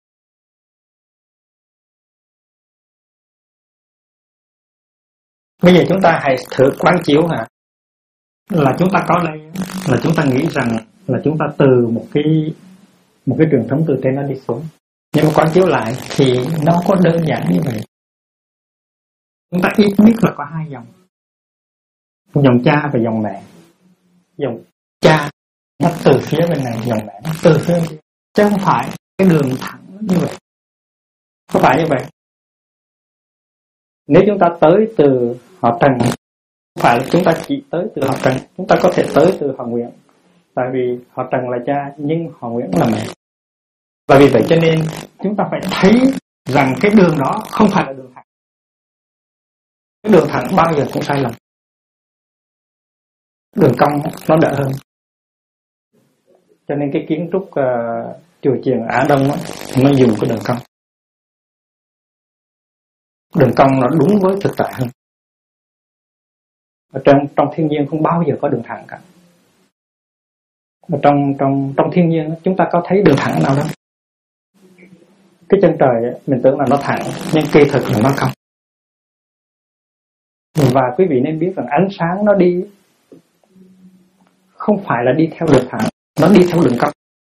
Bây giờ chúng ta hãy thử quán chiếu là chúng ta có đây, là chúng ta nghĩ rằng là chúng ta từ một cái truyền thống từ trên nó đi xuống, nhưng mà quán chiếu lại thì nó có đơn giản như vậy. Chúng ta ít biết là có hai dòng, dòng cha và dòng mẹ. Dòng cha nó từ phía bên này, dòng mẹ nó từ phía bên kia, chứ không phải cái đường thẳng như vậy. Không phải như vậy. Nếu chúng ta tới từ họ Trần, không phải là chúng ta chỉ tới từ họ Trần, chúng ta có thể tới từ họ Nguyễn. Tại vì họ Trần là cha nhưng họ Nguyễn là mẹ. Và vì vậy cho nên chúng ta phải thấy rằng cái đường đó không phải là đường thẳng. Cái đường thẳng bao giờ cũng sai lầm. Đường cong nó đỡ hơn. Cho nên cái kiến trúc chùa chiền Á Đông đó, nó dùng cái đường cong. Đường cong nó đúng với thực tại hơn. Ở trong thiên nhiên không bao giờ có đường thẳng cả. Ở trong thiên nhiên chúng ta có thấy đường thẳng nào đâu. Cái chân trời mình tưởng là nó thẳng, nhưng kỳ thực là nó cong. Và quý vị nên biết rằng ánh sáng nó đi không phải là đi theo đường thẳng, nó đi theo đường cong.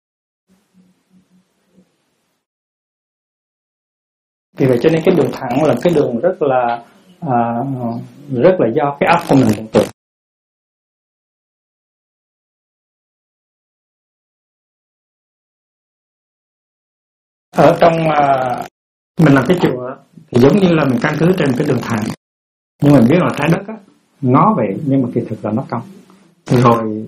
Vì vậy cho nên cái đường thẳng là cái đường rất là do cái óc của mình tưởng tượng. Ở trong mình làm cái chùa thì giống như là mình căn cứ trên cái đường thẳng, nhưng mình biết là trái đất á, ngó vậy nhưng mà kỳ thực là nó cong. Rồi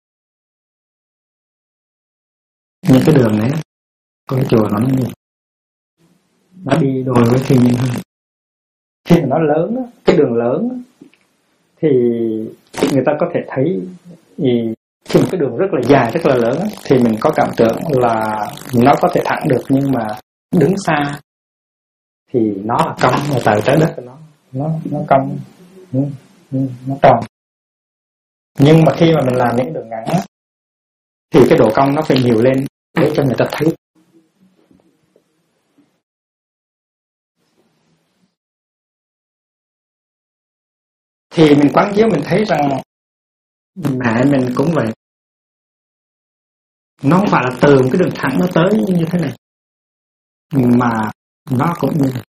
những cái đường này có cái chùa nó như nó đi đôi với thiên nhiên hơn. Khi mà nó lớn á, cái đường lớn á, thì người ta có thể thấy khi một cái đường rất là dài, rất là lớn á, thì mình có cảm tưởng là nó có thể thẳng được, nhưng mà đứng xa thì nó là cong, mà tại trái đất của nó cong, nó tròn. Nhưng mà khi mà mình làm những đường ngắn á, thì cái độ cong nó phải nhiều lên để cho người ta thấy. Thì mình quán chiếu mình thấy rằng mẹ mình cũng vậy. Nó không phải là từ cái đường thẳng nó tới như thế này, mà nó cũng như này.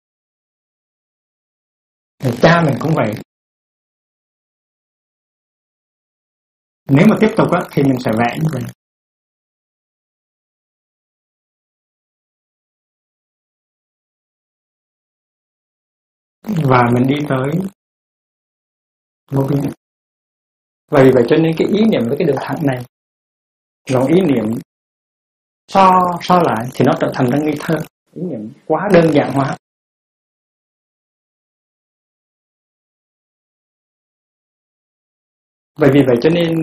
Rồi cha mình cũng vậy. Nếu mà tiếp tục á, thì mình sẽ vẽ như vậy. Và mình đi tới vô biên. Và vì vậy cho nên cái ý niệm với cái đường thẳng này, rồi ý niệm so lại thì nó trở thành ra nghi thơ. Ý niệm quá đơn giản hóa. Và vì vậy cho nên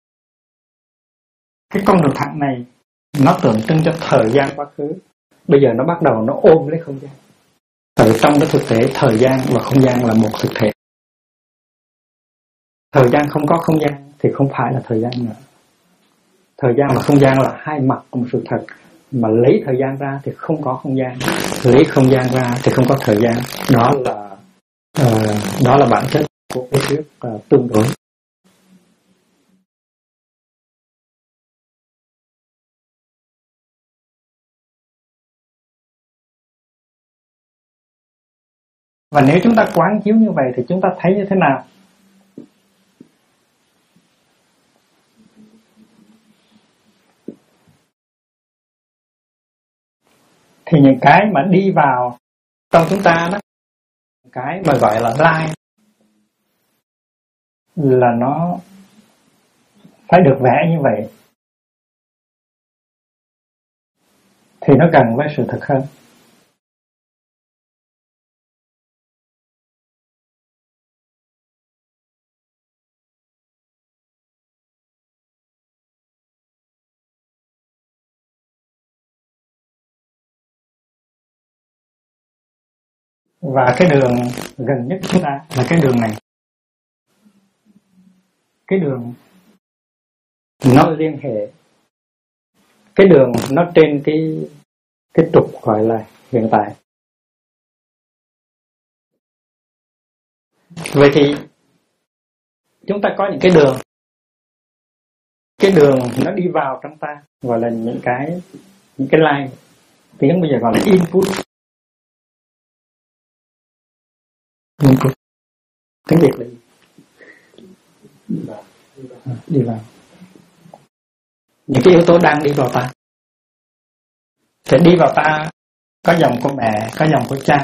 cái con đường thẳng này nó tượng trưng cho thời gian quá khứ. Bây giờ nó bắt đầu nó ôm lấy không gian. Tại vì trong cái thực tế thời gian và không gian là một thực thể. Thời gian không có không gian thì không phải là thời gian nữa. Thời gian và không gian là hai mặt của một sự thật. Mà lấy thời gian ra thì không có không gian, lấy không gian ra thì không có thời gian. Đó là bản chất của cái thuyết tương đối. Và nếu chúng ta quán chiếu như vậy thì chúng ta thấy như thế nào? Thì những cái mà đi vào trong chúng ta đó, cái mà gọi là lai, là nó phải được vẽ như vậy thì nó gần với sự thật hơn. Và cái đường gần nhất chúng ta là cái đường này. Cái đường nó liên hệ. Cái đường nó trên cái trục gọi là hiện tại. Vậy thì chúng ta có những cái đường nó đi vào trong ta, gọi là những cái line, tiếng bây giờ gọi là input. Tiếng Việt là gì? Đi vào. Những cái yếu tố đang đi vào ta. Thì đi vào ta có dòng của mẹ, có dòng của cha.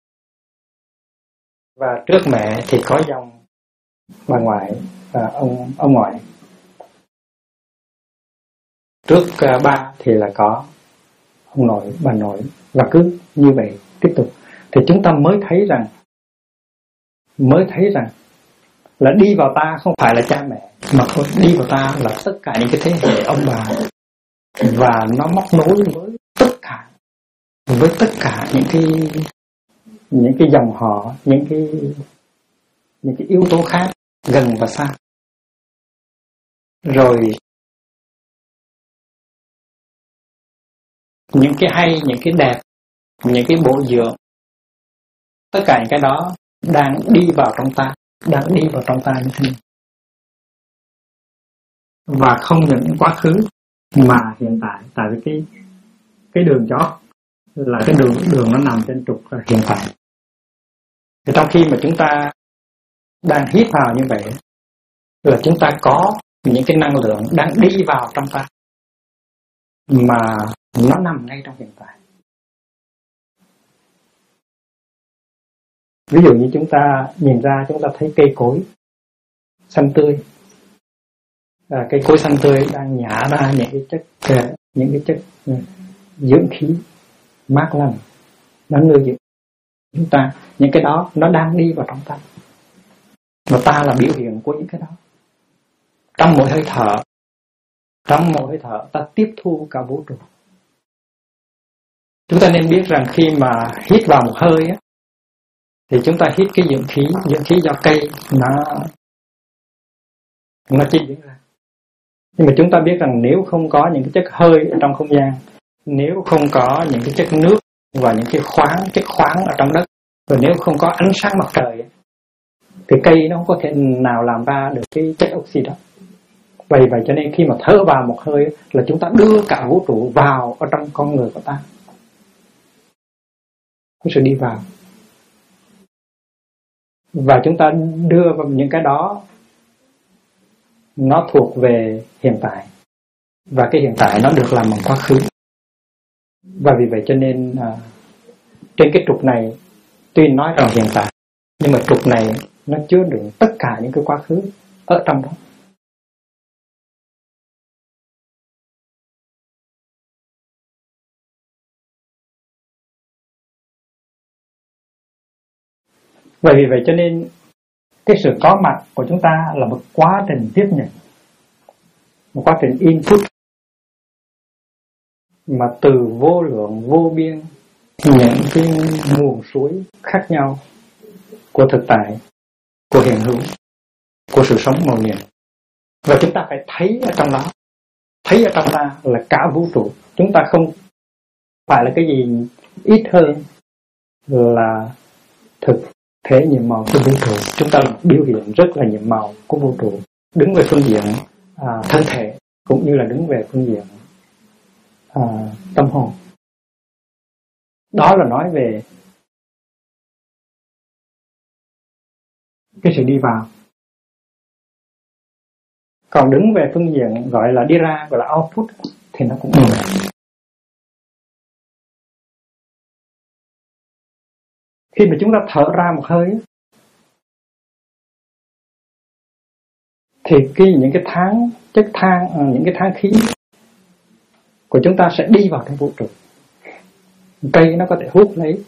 Và trước mẹ thì có dòng bà ngoại và ông ngoại. Trước ba thì là có ông nội, bà nội, và cứ như vậy tiếp tục. Thì chúng ta mới thấy rằng là đi vào ta không phải là cha mẹ, mà đi vào ta là tất cả những cái thế hệ ông bà, và nó móc nối với tất cả những cái dòng họ, những cái yếu tố khác gần và xa. Rồi những cái hay, những cái đẹp, những cái bổ dưỡng, tất cả những cái đó đang đi vào trong ta như thế này. Và không những quá khứ mà hiện tại, tại vì cái đường chót là cái đường nó nằm trên trục hiện tại. Thì trong khi mà chúng ta đang hít vào như vậy là chúng ta có những cái năng lượng đang đi vào trong ta mà nó nằm ngay trong hiện tại. Ví dụ như chúng ta nhìn ra, chúng ta thấy cây cối xanh tươi, cây cối xanh tươi đang nhả ra những cái chất dưỡng khí mát lành, nó nuôi dưỡng chúng ta. Những cái đó nó đang đi vào trong ta, và ta là biểu hiện của những cái đó. Trong mỗi hơi thở ta tiếp thu cả vũ trụ. Chúng ta nên biết rằng khi mà hít vào một hơi á, thì chúng ta hít cái dưỡng khí do cây nó chi diễn ra. Nhưng mà chúng ta biết rằng nếu không có những cái chất hơi ở trong không gian, nếu không có những cái chất nước và những cái chất khoáng ở trong đất, rồi nếu không có ánh sáng mặt trời, thì cây nó không có thể nào làm ra được cái chất oxy đó. Vậy cho nên khi mà thở vào một hơi là chúng ta đưa cả vũ trụ vào ở trong con người của ta. Có sự đi vào. Và chúng ta đưa vào những cái đó, nó thuộc về hiện tại, và cái hiện tại nó được làm bằng quá khứ. Và vì vậy cho nên trên cái trục này tuy nói rằng hiện tại, nhưng mà trục này nó chứa đựng tất cả những cái quá khứ ở trong đó. Và vì vậy cho nên cái sự có mặt của chúng ta là một quá trình tiếp nhận, một quá trình input mà từ vô lượng vô biên những cái nguồn suối khác nhau của thực tại, của hiện hữu, của sự sống màu nhiệm. Và chúng ta phải thấy ở trong đó, thấy ở trong ta là cả vũ trụ. Chúng ta không phải là cái gì ít hơn là thực thể nhiệm màu của vũ trụ. Chúng ta là biểu hiện rất là nhiệm màu của vũ trụ, đứng về phương diện thân thể cũng như là đứng về phương diện tâm hồn. Đó là nói về cái sự đi vào. Còn đứng về phương diện gọi là đi ra, gọi là output, thì nó cũng như vậy. Khi mà chúng ta thở ra một hơi thì những cái tháng khí của chúng ta sẽ đi vào trong vũ trụ. Cây nó có thể hút lấy,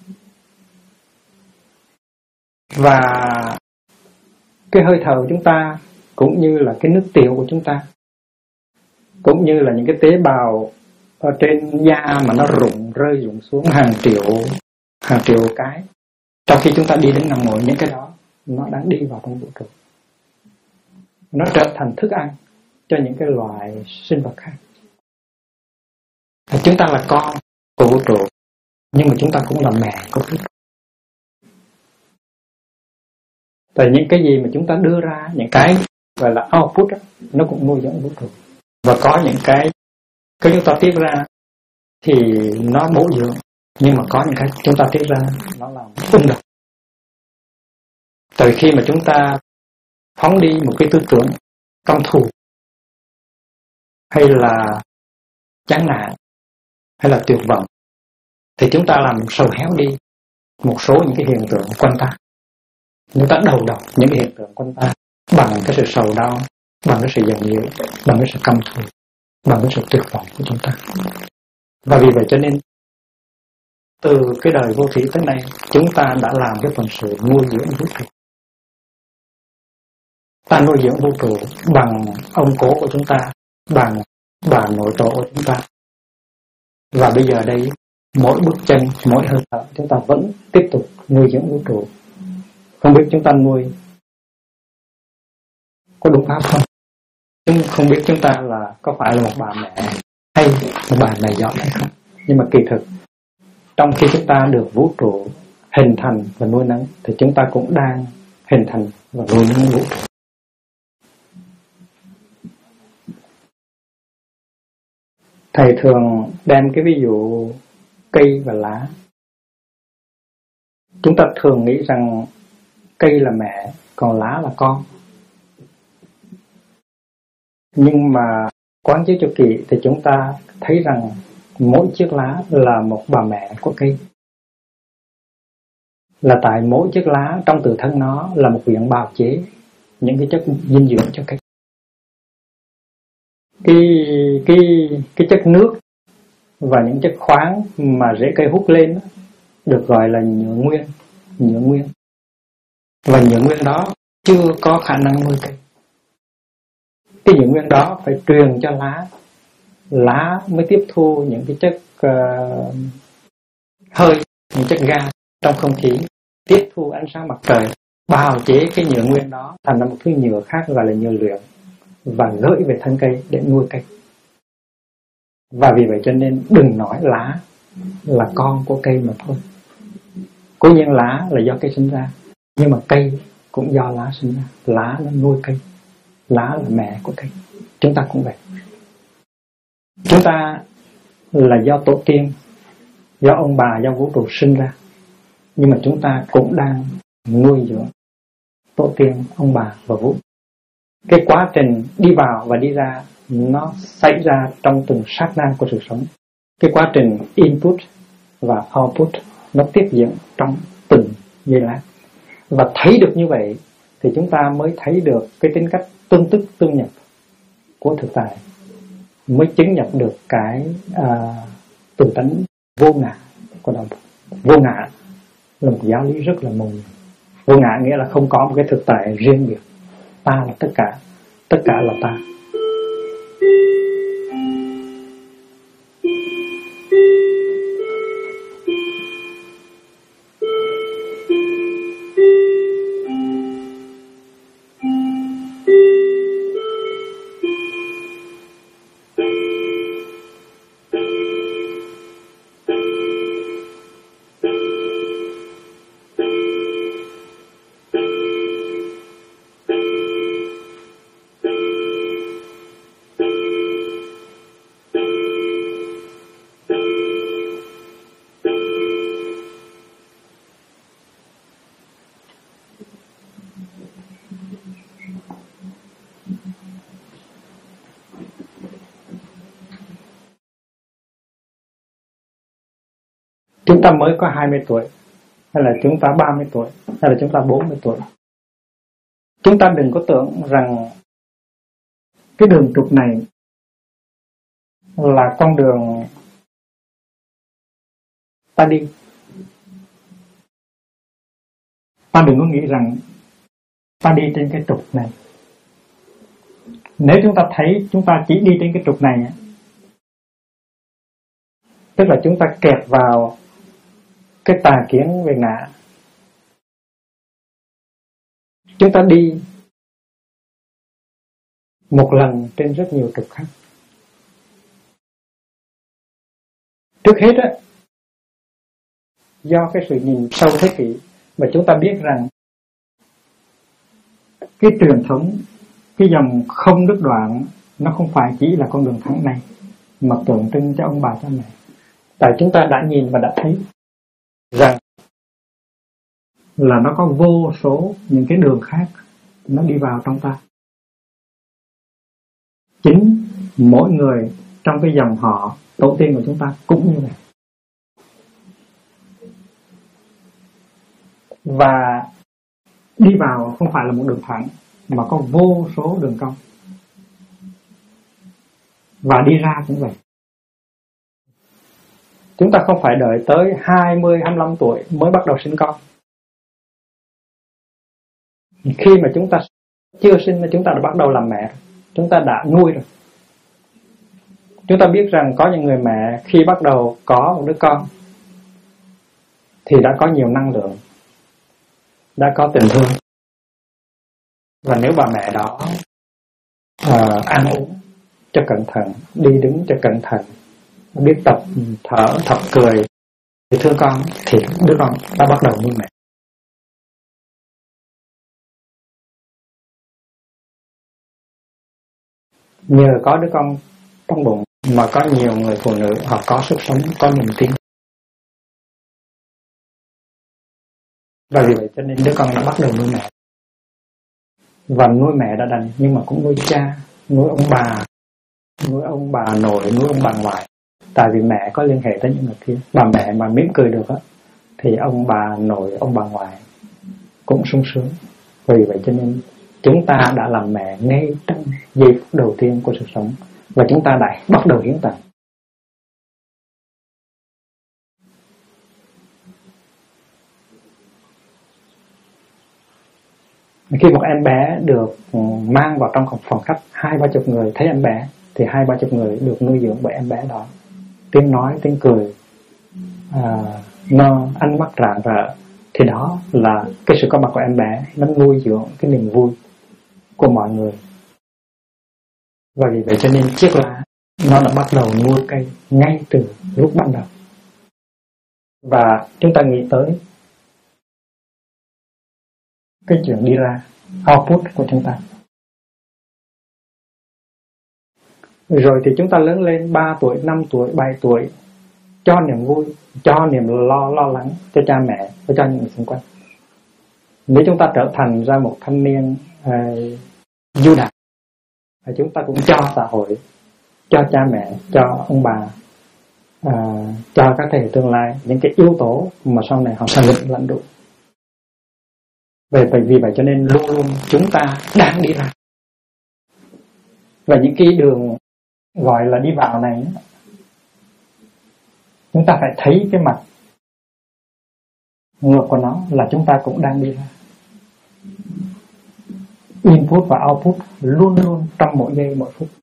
và cái hơi thở của chúng ta cũng như là cái nước tiểu của chúng ta, cũng như là những cái tế bào ở trên da mà nó rụng xuống hàng triệu cái, trong khi chúng ta đi đến nằm ngồi, những cái đó nó đang đi vào trong vũ trụ, nó trở thành thức ăn cho những cái loài sinh vật khác. Chúng ta là con của vũ trụ, nhưng mà chúng ta cũng là mẹ của vũ trụ. Tại những cái gì mà chúng ta đưa ra, những cái gọi là output đó, nó cũng nuôi dưỡng vũ trụ. Và có những cái chúng ta tiết ra thì nó bổ dưỡng, nhưng mà có những cái chúng ta tiết ra nó làm ung độc. Từ khi mà chúng ta phóng đi một cái tư tưởng căm thù hay là chán nản hay là tuyệt vọng, thì chúng ta làm sầu héo đi một số những cái hiện tượng quanh ta. Chúng ta đầu độc những cái hiện tượng quanh ta bằng cái sự sầu đau, bằng cái sự giận dữ, bằng cái sự căm thù, bằng cái sự tuyệt vọng của chúng ta. Và vì vậy cho nên từ cái đời vô thủy tới nay, chúng ta đã làm cái phần sự nuôi dưỡng vũ trụ. Ta nuôi dưỡng vũ trụ bằng ông cố của chúng ta, bằng bà nội tổ của chúng ta. Và bây giờ đây, mỗi bước chân, mỗi hơi thở, chúng ta vẫn tiếp tục nuôi dưỡng vũ trụ. Không biết chúng ta nuôi có đúng pháp không? Không biết chúng ta là có phải là một bà mẹ hay một bà mẹ giỏi hay không? Nhưng mà kỳ thực, trong khi chúng ta được vũ trụ hình thành và nuôi nấng, thì chúng ta cũng đang hình thành và nuôi nấng vũ trụ. Thầy thường đem cái ví dụ cây và lá. Chúng ta thường nghĩ rằng cây là mẹ, còn lá là con. Nhưng mà quán chiếu cho kỹ thì chúng ta thấy rằng mỗi chiếc lá là một bà mẹ của cây. Là tại mỗi chiếc lá trong tự thân nó là một viện bào chế những cái chất dinh dưỡng cho cây. Cái chất nước và những chất khoáng mà rễ cây hút lên được gọi là nhựa nguyên. Và nhựa nguyên đó chưa có khả năng nuôi cây. Cái nhựa nguyên đó phải truyền cho lá mới tiếp thu những cái chất hơi, những chất ga trong không khí, tiếp thu ánh sáng mặt trời, bào chế cái nhựa nguyên đó thành ra một thứ nhựa khác gọi là nhựa luyện và gửi về thân cây để nuôi cây. Và vì vậy cho nên đừng nói lá là con của cây mà thôi. Cố nhiên lá là do cây sinh ra, nhưng mà cây cũng do lá sinh ra. Lá nó nuôi cây, lá là mẹ của cây. Chúng ta cũng vậy. Chúng ta là do tổ tiên, do ông bà, do vũ trụ sinh ra, nhưng mà chúng ta cũng đang nuôi dưỡng tổ tiên, ông bà và vũ. Cái quá trình đi vào và đi ra nó xảy ra trong từng sát na của sự sống. Cái quá trình input và output nó tiếp diễn trong từng giây lát. Và thấy được như vậy thì chúng ta mới thấy được cái tính cách tương tức tương nhập của thực tại, mới chứng nhập được cái tự tánh vô ngã của đạo Phật. Vô ngã là một giáo lý rất là mù. Vô ngã nghĩa là không có một cái thực tại riêng biệt. Ta là tất cả là ta. Chúng ta mới có 20 tuổi, hay là chúng ta 30 tuổi, hay là chúng ta 40 tuổi. Chúng ta đừng có tưởng rằng cái đường trục này là con đường ta đi. Ta đừng có nghĩ rằng ta đi trên cái trục này. Nếu chúng ta thấy chúng ta chỉ đi trên cái trục này, tức là chúng ta kẹt vào cái tà kiến về ngã. Chúng ta đi một lần trên rất nhiều trục khác. Trước hết á, do cái sự nhìn sâu thế kỷ mà chúng ta biết rằng cái truyền thống, cái dòng không đứt đoạn, nó không phải chỉ là con đường thẳng này mà tượng trưng cho ông bà cha mẹ. Tại chúng ta đã nhìn và đã thấy rằng là nó có vô số những cái đường khác nó đi vào trong ta. Chính mỗi người trong cái dòng họ tổ tiên của chúng ta cũng như vậy. Và đi vào không phải là một đường thẳng mà có vô số đường cong. Và đi ra cũng vậy. Chúng ta không phải đợi tới 20, 25 tuổi mới bắt đầu sinh con. Khi mà chúng ta chưa sinh, chúng ta đã bắt đầu làm mẹ rồi. Chúng ta đã nuôi rồi. Chúng ta biết rằng có những người mẹ khi bắt đầu có một đứa con thì đã có nhiều năng lượng, đã có tình thương. Và nếu bà mẹ đó ăn uống cho cẩn thận, đi đứng cho cẩn thận, biết tập thở, tập cười thì thương con, thì đứa con đã bắt đầu nuôi mẹ. Nhờ có đứa con trong bụng mà có nhiều người phụ nữ họ có sức sống, có niềm tin. Và vì vậy cho nên đứa con đã bắt đầu nuôi mẹ. Và nuôi mẹ đã đành, nhưng mà cũng nuôi cha, nuôi ông bà nội, nuôi ông bà ngoại. Tại vì mẹ có liên hệ tới những người kia. Bà mẹ mà mỉm cười được á, thì ông bà nội, ông bà ngoại cũng sung sướng. Vì vậy cho nên chúng ta đã làm mẹ ngay trong giây phút đầu tiên của sự sống. Và chúng ta đã bắt đầu hiến tặng. Khi một em bé được mang vào trong phòng khách 20-30 người thấy em bé, thì 20-30 người được nuôi dưỡng bởi em bé đó. Tiếng nói, tiếng cười, nó ánh mắt rạng rỡ, thì đó là cái sự có mặt của em bé, nó nuôi dưỡng cái niềm vui của mọi người. Và vì vậy cho nên chiếc lá nó đã bắt đầu nuôi cây ngay từ lúc ban đầu. Và chúng ta nghĩ tới cái chuyện đi ra, output của chúng ta. Rồi thì chúng ta lớn lên 3 tuổi, 5 tuổi, 7 tuổi, cho niềm vui, cho niềm lo lắng cho cha mẹ và cho những người xung quanh. Nếu chúng ta trở thành ra một thanh niên du đảng, chúng ta cũng cho xã hội, cho cha mẹ, cho ông bà, cho các thế hệ tương lai những cái yếu tố mà sau này họ sẽ lãnh đủ. Vì vậy cho nên luôn luôn chúng ta đang đi ra. Và những cái đường gọi là đi vào này, chúng ta phải thấy cái mặt ngược của nó là chúng ta cũng đang đi ra. Input và output luôn luôn trong mỗi giây mỗi phút.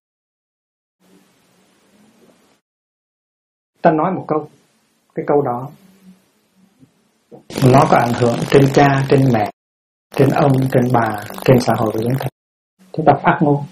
Ta nói một câu, cái câu đó nó có ảnh hưởng trên cha, trên mẹ, trên ông, trên bà, trên xã hội của chúng ta. Chúng ta phát ngôn,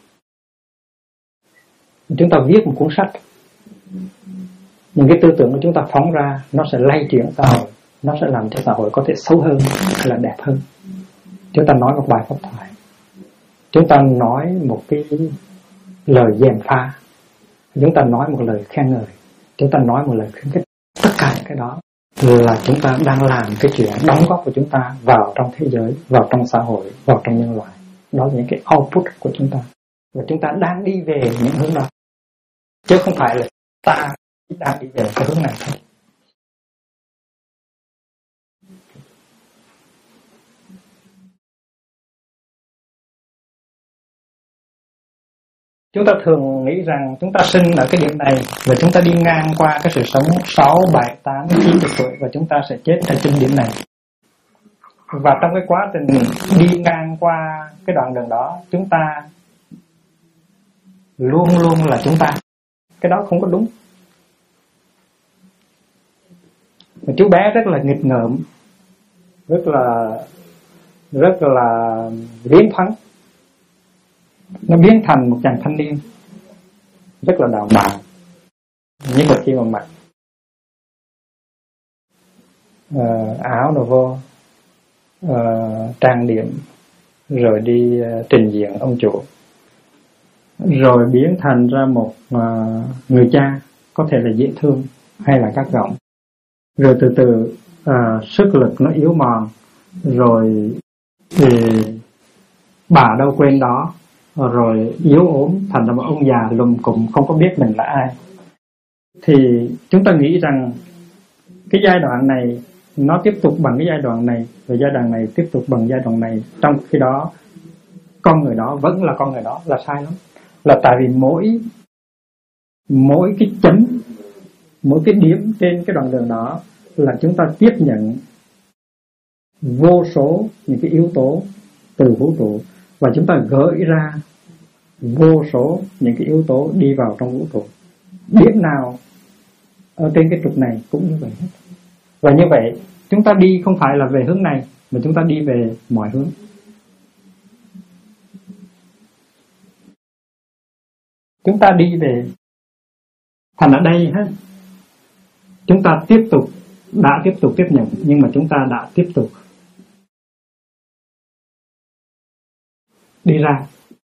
chúng ta viết một cuốn sách, những cái tư tưởng của chúng ta phóng ra nó sẽ lay chuyển xã hội, nó sẽ làm cho xã hội có thể xấu hơn hay là đẹp hơn. Chúng ta nói một bài pháp thoại, chúng ta nói một cái lời gièm pha, chúng ta nói một lời khen ngợi, chúng ta nói một lời khuyến khích. Tất cả những cái đó là chúng ta đang làm cái chuyện đóng góp của chúng ta vào trong thế giới, vào trong xã hội, vào trong nhân loại. Đó là những cái output của chúng ta. Và chúng ta đang đi về những hướng đó, chứ không phải là ta đang đi về cái hướng này thôi. Chúng ta thường nghĩ rằng chúng ta sinh ở cái điểm này và chúng ta đi ngang qua cái sự sống 6, 7, 8, 9 tuổi và chúng ta sẽ chết ở trên điểm này. Và trong cái quá trình đi ngang qua cái đoạn đường đó, chúng ta luôn luôn là chúng ta. Cái đó không có đúng. Mà chú bé rất là nghịch ngợm, rất là liến thoáng. Nó biến thành một chàng thanh niên rất là đào bạo. Nhưng mà khi mà mặc áo đồ vô, trang điểm, rồi đi trình diện ông chủ, rồi biến thành ra một người cha có thể là dễ thương hay là gắt gỏng, rồi từ từ sức lực nó yếu mòn, rồi thì bà đâu quên đó, rồi yếu ốm thành ra một ông già lùm cụm không có biết mình là ai. Thì chúng ta nghĩ rằng cái giai đoạn này nó tiếp tục bằng cái giai đoạn này, và giai đoạn này tiếp tục bằng giai đoạn này, trong khi đó con người đó vẫn là con người đó, là sai lắm. Là tại vì mỗi cái chấm, mỗi cái điểm trên cái đoạn đường đó là chúng ta tiếp nhận vô số những cái yếu tố từ vũ trụ, và chúng ta gửi ra vô số những cái yếu tố đi vào trong vũ trụ. Điểm nào ở trên cái trục này cũng như vậy hết. Và như vậy chúng ta đi không phải là về hướng này, mà chúng ta đi về mọi hướng. Chúng ta đi về thành ở đây hết. Chúng ta đã tiếp tục tiếp nhận, nhưng mà chúng ta đã tiếp tục đi ra.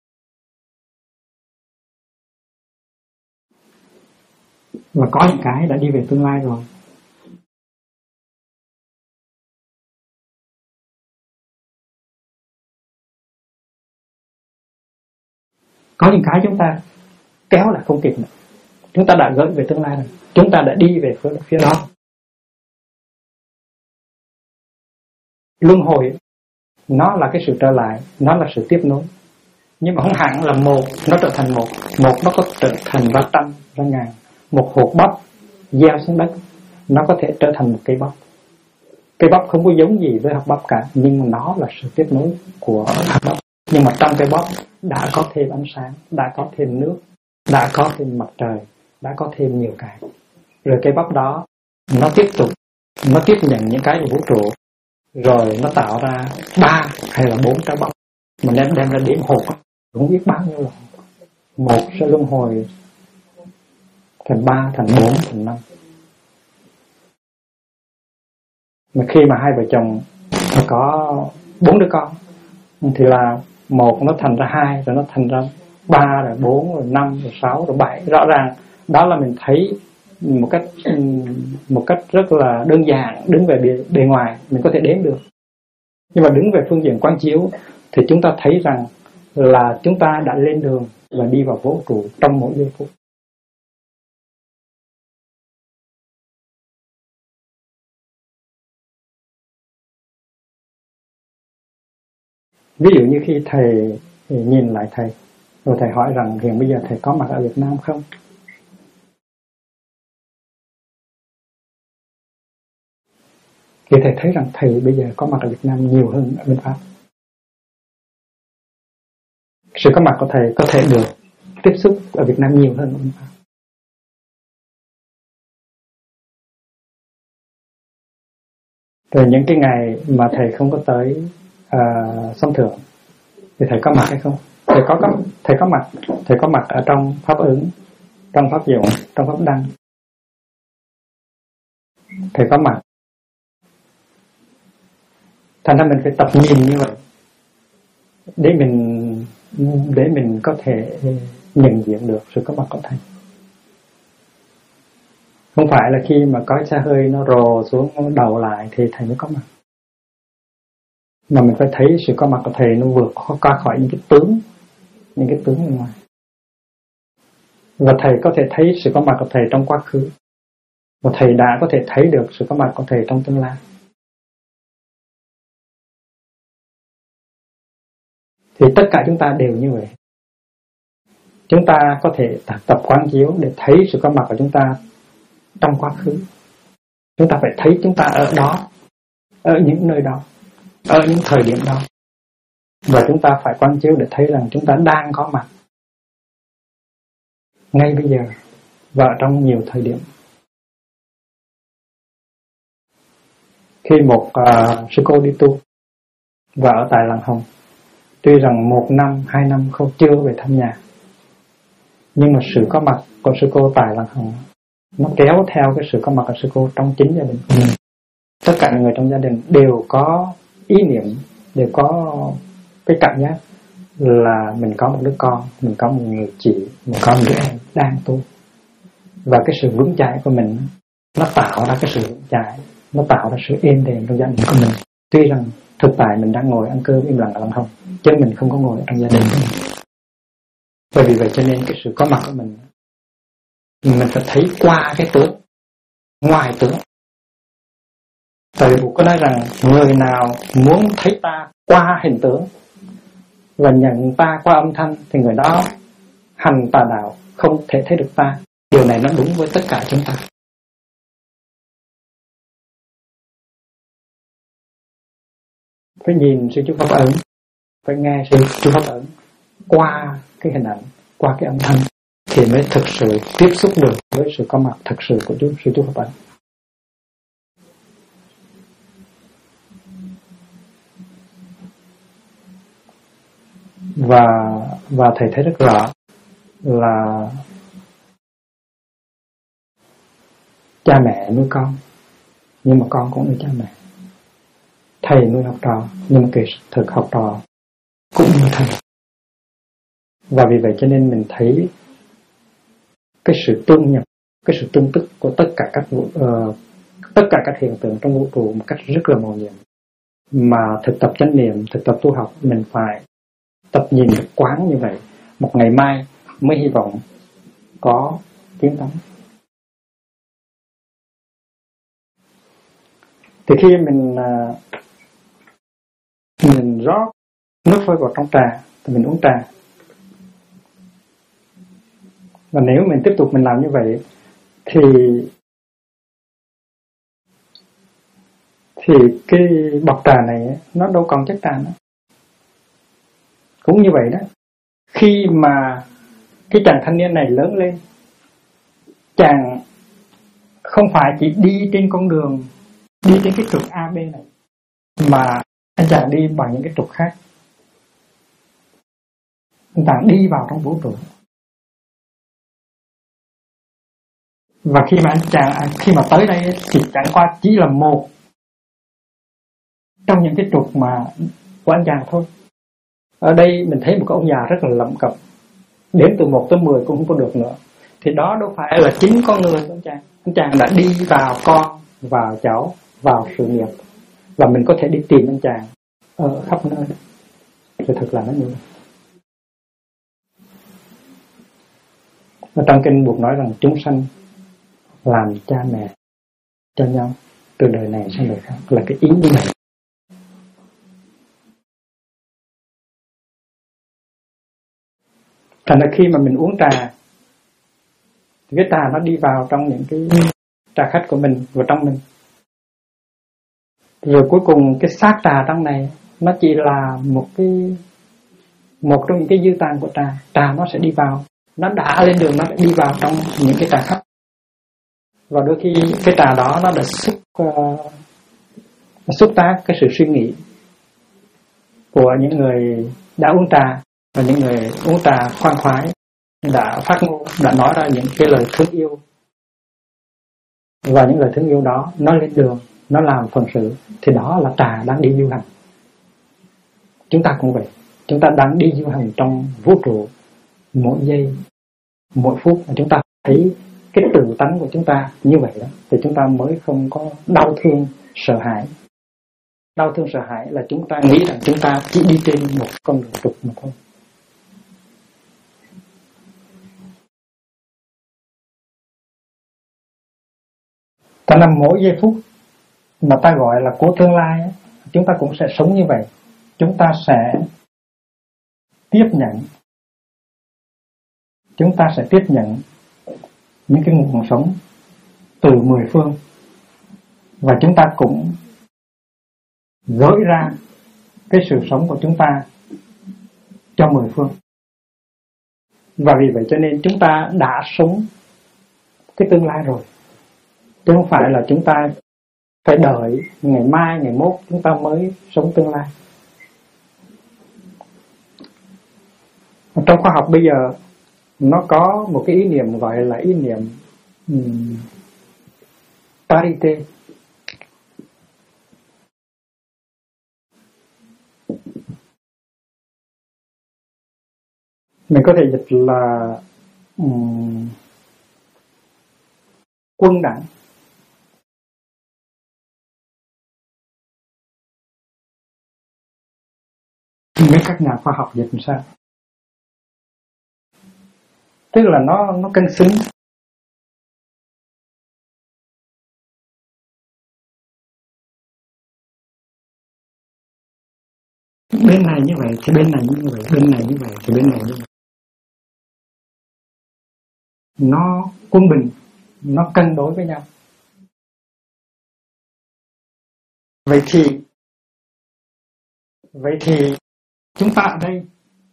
Và có những cái đã đi về tương lai rồi. Có những cái chúng ta kéo lại không kịp nữa. Chúng ta đã gửi về tương lai rồi. Chúng ta đã đi về phía đó. Luân hồi nó là cái sự trở lại, nó là sự tiếp nối. Nhưng mà không hẳn là một nó trở thành một nó có trở thành ra trăm, ra ngàn. Một hột bắp gieo xuống đất nó có thể trở thành một cây bắp. Cây bắp không có giống gì với hạt bắp cả, nhưng nó là sự tiếp nối của hạt bắp. Nhưng mà trong cây bắp đã có thêm ánh sáng, đã có thêm nước, đã có thêm mặt trời, đã có thêm nhiều cái. Rồi cây bắp đó nó tiếp nhận những cái của vũ trụ, rồi nó tạo ra 3 hay là 4 trái bắp. Mình đem ra điểm hột không biết bao nhiêu lần. Một sẽ luân hồi thành 3, thành 4, thành 5. Mà khi mà hai vợ chồng có 4 đứa con thì là một nó thành ra 2, rồi nó thành ra 3, rồi 4, rồi 5, rồi 6, rồi 7. Rõ ràng đó là mình thấy một cách rất là đơn giản, đứng về bề ngoài mình có thể đếm được. Nhưng mà đứng về phương diện quán chiếu thì chúng ta thấy rằng là chúng ta đã lên đường và đi vào vũ trụ trong mỗi giây phút. Ví dụ như khi thầy nhìn lại thầy, rồi thầy hỏi rằng hiện bây giờ thầy có mặt ở Việt Nam không? Thì thầy thấy rằng thầy bây giờ có mặt ở Việt Nam nhiều hơn ở bên Pháp. Sự có mặt của thầy có thể được tiếp xúc ở Việt Nam nhiều hơn ở bên Pháp. Rồi những cái ngày mà thầy không có tới sông Thượng thì thầy có mặt hay không? Thầy có mặt ở trong pháp ứng, trong pháp dụng, trong pháp đăng. Thầy có mặt. Thành ra mình phải tập nhìn như vậy để mình có thể nhận diện được sự có mặt của thầy. Không phải là khi mà có xe hơi nó rồ xuống đầu lại thì thầy mới có mặt, mà mình phải thấy sự có mặt của thầy nó vượt qua khỏi những cái tướng bên ngoài. Và thầy có thể thấy sự có mặt của thầy trong quá khứ, và thầy đã có thể thấy được sự có mặt của thầy trong tương lai. Thì tất cả chúng ta đều như vậy. Chúng ta có thể tập quán chiếu để thấy sự có mặt của chúng ta trong quá khứ. Chúng ta phải thấy chúng ta ở đó, ở những nơi đó, ở những thời điểm đó. Và chúng ta phải quán chiếu để thấy rằng chúng ta đang có mặt ngay bây giờ và trong nhiều thời điểm. Khi một sư cô đi tu và ở tại Làng Hồng, tuy rằng 1 năm, 2 năm không chưa về thăm nhà, nhưng mà sự có mặt của sư cô tại Làng Hồng nó kéo theo cái sự có mặt của sư cô trong chính gia đình của mình. Tất cả những người trong gia đình đều có ý niệm, đều có cái cảm giác là mình có một đứa con, mình có một người chị, mình có một đứa em đang tu. Và cái sự vững chãi của mình nó tạo ra cái sự vững chãi, nó tạo ra sự êm đềm trong gia đình của mình. Tuy rằng thực tại mình đang ngồi ăn cơm im lặng ở lòng hông, chứ mình không có ngồi trong gia đình của mình. Bởi vì vậy cho nên cái sự có mặt của mình phải thấy qua cái tướng, ngoài tướng. Tại vì Bụt có nói rằng người nào muốn thấy ta qua hình tướng và nhận ta qua âm thanh thì người đó hành tà đạo, không thể thấy được ta. Điều này nó đúng với tất cả chúng ta. Phải nhìn sự chú pháp ấn, phải nghe sự chú pháp ấn qua cái hình ảnh, qua cái âm thanh thì mới thực sự tiếp xúc được với sự có mặt thực sự của sự chú pháp ấn. Và thầy thấy rất rõ là cha mẹ nuôi con, nhưng mà con cũng nuôi cha mẹ. Thầy nuôi học trò, nhưng mà kỳ thực học trò cũng nuôi thầy. Và vì vậy cho nên mình thấy cái sự tương nhập, cái sự tương tức của tất cả các hiện tượng trong vũ trụ một cách rất là màu nhiệm. Mà thực tập chánh niệm, thực tập tu học, mình phải tập nhìn quán như vậy. Một ngày mai mới hy vọng có tiến tấn. Thì khi mình rót nước sôi vào trong trà thì mình uống trà. Và nếu mình tiếp tục mình làm như vậy thì cái bọc trà này nó đâu còn chất trà nữa. Cũng như vậy đó. Khi mà cái chàng thanh niên này lớn lên, chàng không phải chỉ đi trên con đường, đi trên cái trục AB này, mà anh chàng đi bằng những cái trục khác. Anh chàng đi vào trong vũ trụ. Và khi mà tới đây thì chẳng qua chỉ là một trong những cái trục mà của anh chàng thôi. Ở đây mình thấy một cái ông già rất là lẩm cẩm, đếm từ 1 tới 10 cũng không có được nữa. Thì đó đâu phải là chính con người của anh chàng. Anh chàng đã đi vào con, vào cháu, vào sự nghiệp. Và mình có thể đi tìm anh chàng ở khắp nơi. Thì thật là nó như vậy. Ở trong kinh Bụt nói rằng chúng sanh làm cha mẹ cho nhau từ đời này sang đời khác, là cái ý như này. Thành ra khi mà mình uống trà thì cái trà nó đi vào trong những cái trà khách của mình, vào trong mình. Rồi cuối cùng cái xác trà trong này nó chỉ là một trong những cái dư tàn của trà. Trà nó sẽ đi vào, nó đã lên đường, nó đã đi vào trong những cái trà khách. Và đôi khi cái trà đó nó đã xúc tác cái sự suy nghĩ của những người đã uống trà, và những người uống trà khoan khoái đã phát ngôn, đã nói ra những cái lời thương yêu. Và những lời thương yêu đó nó lên đường, nó làm phận sự, thì đó là trà đang đi du hành. Chúng ta cũng vậy, chúng ta đang đi du hành trong vũ trụ. Mỗi giây, mỗi phút mà chúng ta thấy cái tự tánh của chúng ta như vậy đó, thì chúng ta mới không có đau thương, sợ hãi. Đau thương sợ hãi là chúng ta nghĩ rằng chúng ta chỉ đi trên một con đường trục mà thôi. Ta nằm mỗi giây phút mà ta gọi là của tương lai, chúng ta cũng sẽ sống như vậy. Chúng ta sẽ tiếp nhận, chúng ta sẽ tiếp nhận những cái nguồn sống từ 10 phương, và chúng ta cũng gửi ra cái sự sống của chúng ta cho 10 phương. Và vì vậy cho nên chúng ta đã sống cái tương lai rồi, chứ không phải là chúng ta phải đợi ngày mai, ngày mốt chúng ta mới sống tương lai. Trong khoa học bây giờ nó có một cái ý niệm gọi là ý niệm parité. Mình có thể dịch là quân đẳng. Mấy các nhà khoa học dịch làm sao? Tức là nó cân xứng. Bên này như vậy thì bên này như vậy, bên này như vậy thì bên này như vậy. Nó quân bình, nó cân đối với nhau. Vậy thì chúng ta ở đây,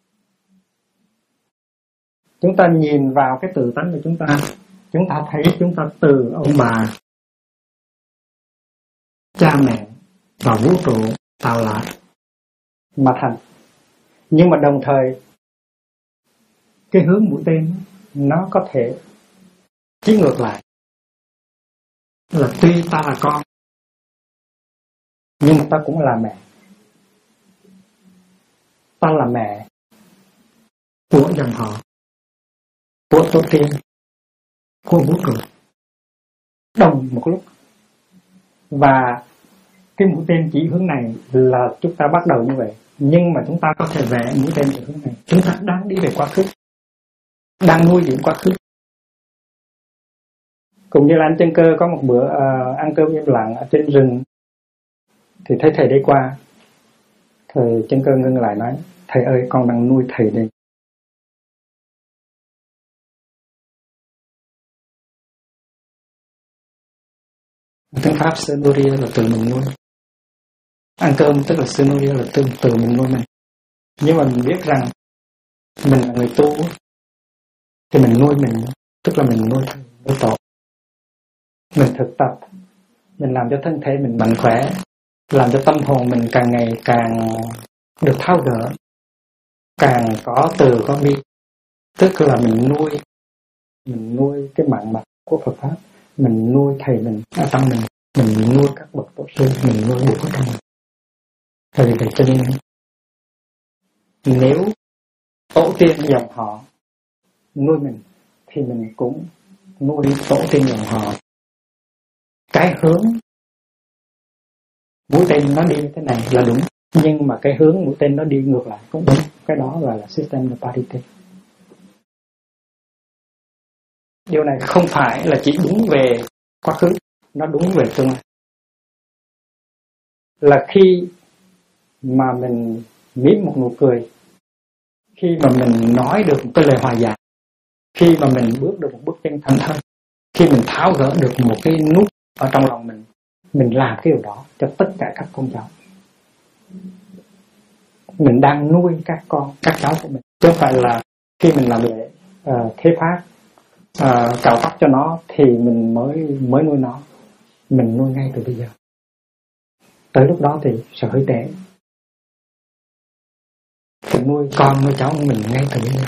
chúng ta nhìn vào cái tự tánh của chúng ta thấy chúng ta từ ông bà, cha mẹ và vũ trụ tạo lại mà thành. Nhưng mà đồng thời cái hướng mũi tên nó có thể chí ngược lại, là tuy ta là con nhưng ta cũng là mẹ. Ta là mẹ của dòng họ, của tổ tiên, của vũ trụ đồng một lúc. Và cái mũi tên chỉ hướng này là chúng ta bắt đầu như vậy, nhưng mà chúng ta có thể vẽ mũi tên ở hướng này. Chúng ta đang đi về quá khứ, đang nuôi dưỡng quá khứ. Cũng như là anh Chân Cơ có một bữa ăn cơm im lặng ở trên rừng, thì thấy thầy đi qua, thầy Chân Cơ ngưng lại nói: thầy ơi, con đang nuôi thầy đây. Tiếng Pháp Senuria là từ mình nuôi. Ăn cơm tức là Senuria là từ mình nuôi mình. Nhưng mà mình biết rằng mình là người tu thì mình nuôi mình, tức là mình nuôi tổ. Mình thực tập, mình làm cho thân thể mình mạnh khỏe, làm cho tâm hồn mình càng ngày càng được tháo gỡ, càng có từ có bi. Tức là mình nuôi cái mạng mạch của Phật Pháp, mình nuôi thầy mình ở trong mình nuôi các bậc tổ sư, mình nuôi Bụt ở trong mình. Vì vậy cho nên nếu tổ tiên dòng họ nuôi mình thì mình cũng nuôi tổ tiên dòng họ. Cái hướng mũi tên nó đi như thế này là đúng, nhưng mà cái hướng mũi tên nó đi ngược lại cũng đúng. Cái đó gọi là system of parity. Điều này không phải là chỉ đúng về quá khứ, nó đúng về tương lai. Là khi mà mình mím một nụ cười, khi mà mình nói được một cái lời hòa giải, khi mà mình bước được một bước chân thẳng thắn, khi mình tháo gỡ được một cái nút ở trong lòng mình làm cái điều đó cho tất cả các con cháu. Mình đang nuôi các cháu của mình, chứ không phải là khi mình làm lễ thế pháp cạo tóc cho nó thì mình mới nuôi nó. Mình nuôi ngay từ bây giờ. Tới lúc đó thì sẽ hơi tệ. Mình nuôi con nuôi cháu của mình ngay từ bây giờ.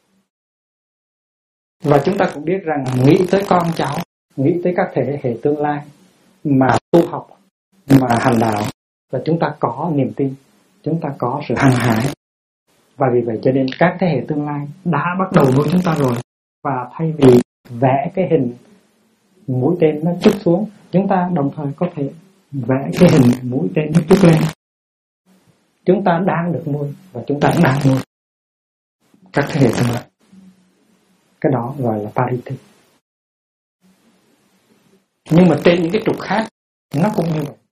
Và chúng ta cũng biết rằng nghĩ tới con cháu, nghĩ tới các thế hệ tương lai mà tu học, mà hành đạo, và chúng ta có niềm tin, chúng ta có sự hăng hái. Và vì vậy cho nên các thế hệ tương lai đã bắt đầu nuôi chúng ta rồi. Và thay vì vẽ cái hình mũi tên nó chúc xuống, chúng ta đồng thời có thể vẽ cái hình mũi tên nó chúc lên. Chúng ta đang được nuôi và chúng ta cũng đang nuôi các thế hệ tương lai. Cái đó gọi là parity. Nhưng mà trên những cái trục khác nó cũng như vậy.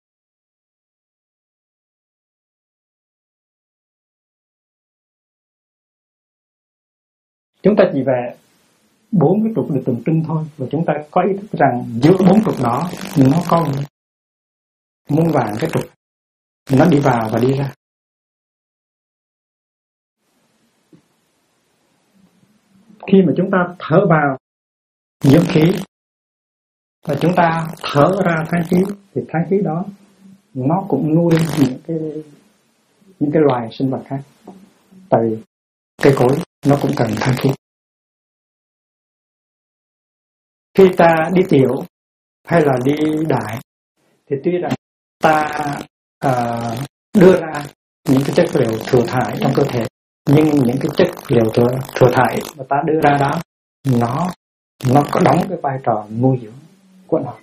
Chúng ta chỉ vẽ 4 cái trục được tượng trưng thôi, và chúng ta có ý thức rằng giữa 4 trục đó nó có muôn vàn cái trục, nó đi vào và đi ra. Khi mà chúng ta thở vào dưỡng khí và chúng ta thở ra tháng khí, thì tháng khí đó nó cũng nuôi những cái loài sinh vật khác. Tại vì cây cối nó cũng cần tháng khí. Khi ta đi tiểu hay là đi đại thì tuy rằng ta đưa ra những cái chất liệu thừa thải trong cơ thể, Nhưng những cái chất liệu thừa thải mà ta đưa ra đó, nó có đóng cái vai trò nuôi dưỡng của nó.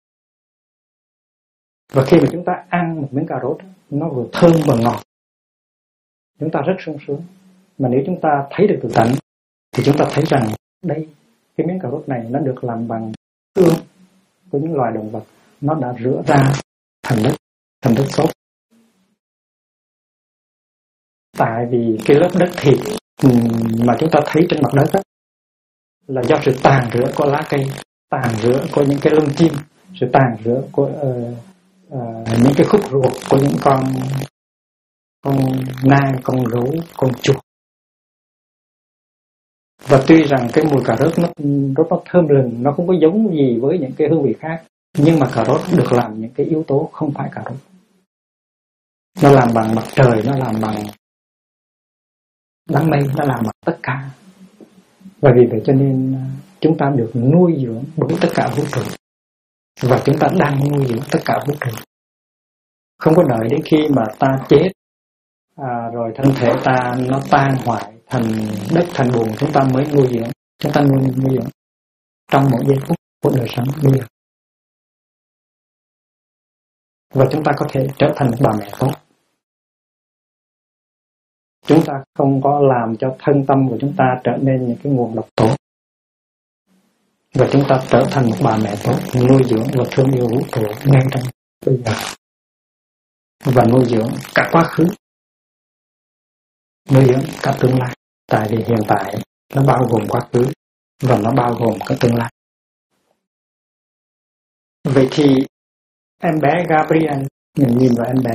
Và khi mà chúng ta ăn một miếng cà rốt, nó vừa thơm và ngọt, chúng ta rất sung sướng. Mà nếu chúng ta thấy được tự tánh thì chúng ta thấy rằng đây, cái miếng cà rốt này nó được làm bằng xương của những loài động vật, nó đã rửa ra thành đất xốp. Tại vì cái lớp đất thịt mà chúng ta thấy trên mặt đất đó, là do sự tàn rửa của lá cây, tàn rửa của những cái lông chim, sự tàn rửa của những cái khúc ruột của những con nai, con gấu, con chuột. Và tuy rằng cái mùi cà rốt nó thơm lừng, nó không có giống gì với những cái hương vị khác, nhưng mà cà rốt được làm những cái yếu tố không phải cà rốt. Nó làm bằng mặt trời, nó làm bằng đám mây, nó làm bằng tất cả. Và vì vậy cho nên chúng ta được nuôi dưỡng bởi tất cả vũ trụ. Và chúng ta đang nuôi dưỡng tất cả vũ trụ. Không có đợi đến khi mà ta chết, rồi thân thể ta nó tan hoại thành đất, thành bùn, chúng ta mới nuôi dưỡng. Chúng ta nuôi dưỡng trong một giây phút của đời sống bây giờ. Và chúng ta có thể trở thành một bà mẹ tốt. Chúng ta không có làm cho thân tâm của chúng ta trở nên những cái nguồn độc tố. Và chúng ta trở thành một bà mẹ tốt, nuôi dưỡng và thương yêu vũ trụ ngay trong bây giờ. Và nuôi dưỡng cả quá khứ, nuôi dưỡng cả tương lai. Tại vì hiện tại nó bao gồm quá khứ và nó bao gồm cả tương lai. Vậy thì em bé Gabriel, mình nhìn vào em bé.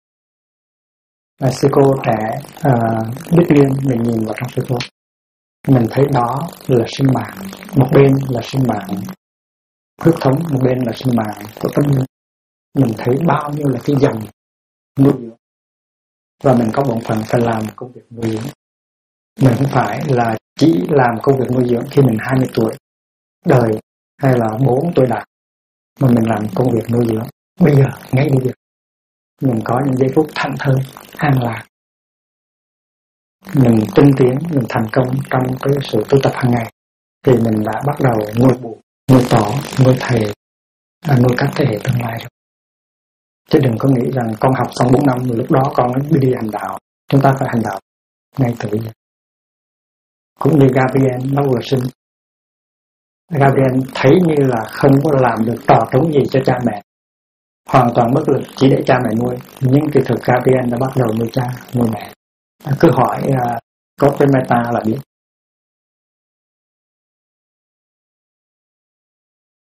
Sư cô trẻ Bích Liên, mình nhìn vào trong sư cô, mình thấy đó là sinh mạng. Một bên là sinh mạng huyết thống, một bên là sinh mạng của tâm linh. Mình thấy bao nhiêu là cái dòng nuôi dưỡng. Và mình có bổn phận phải làm công việc nuôi dưỡng. Mình không phải là chỉ làm công việc nuôi dưỡng khi mình 20 tuổi đời hay là 4 tuổi đạt, mà mình làm công việc nuôi dưỡng bây giờ, ngay bây giờ. Mình có những giây phút thảnh thơi, an lạc. Mình tinh tiến, mình thành công trong cái sự tu tập hàng ngày, thì mình đã bắt đầu nuôi buộc, nuôi tỏ, nuôi thầy, nuôi các thế hệ tương lai rồi. Chứ đừng có nghĩ rằng con học xong 4 năm rồi lúc đó con mới đi hành đạo. Chúng ta phải hành đạo ngay từ bây giờ. Cũng như Gabriel nó vừa sinh, Gabriel thấy như là không có làm được trò trống gì cho cha mẹ, hoàn toàn bất lực chỉ để cha mẹ nuôi. Nhưng kỳ thực Gabriel đã bắt đầu nuôi cha, nuôi mẹ. Cứ hỏi có cái meta là biết.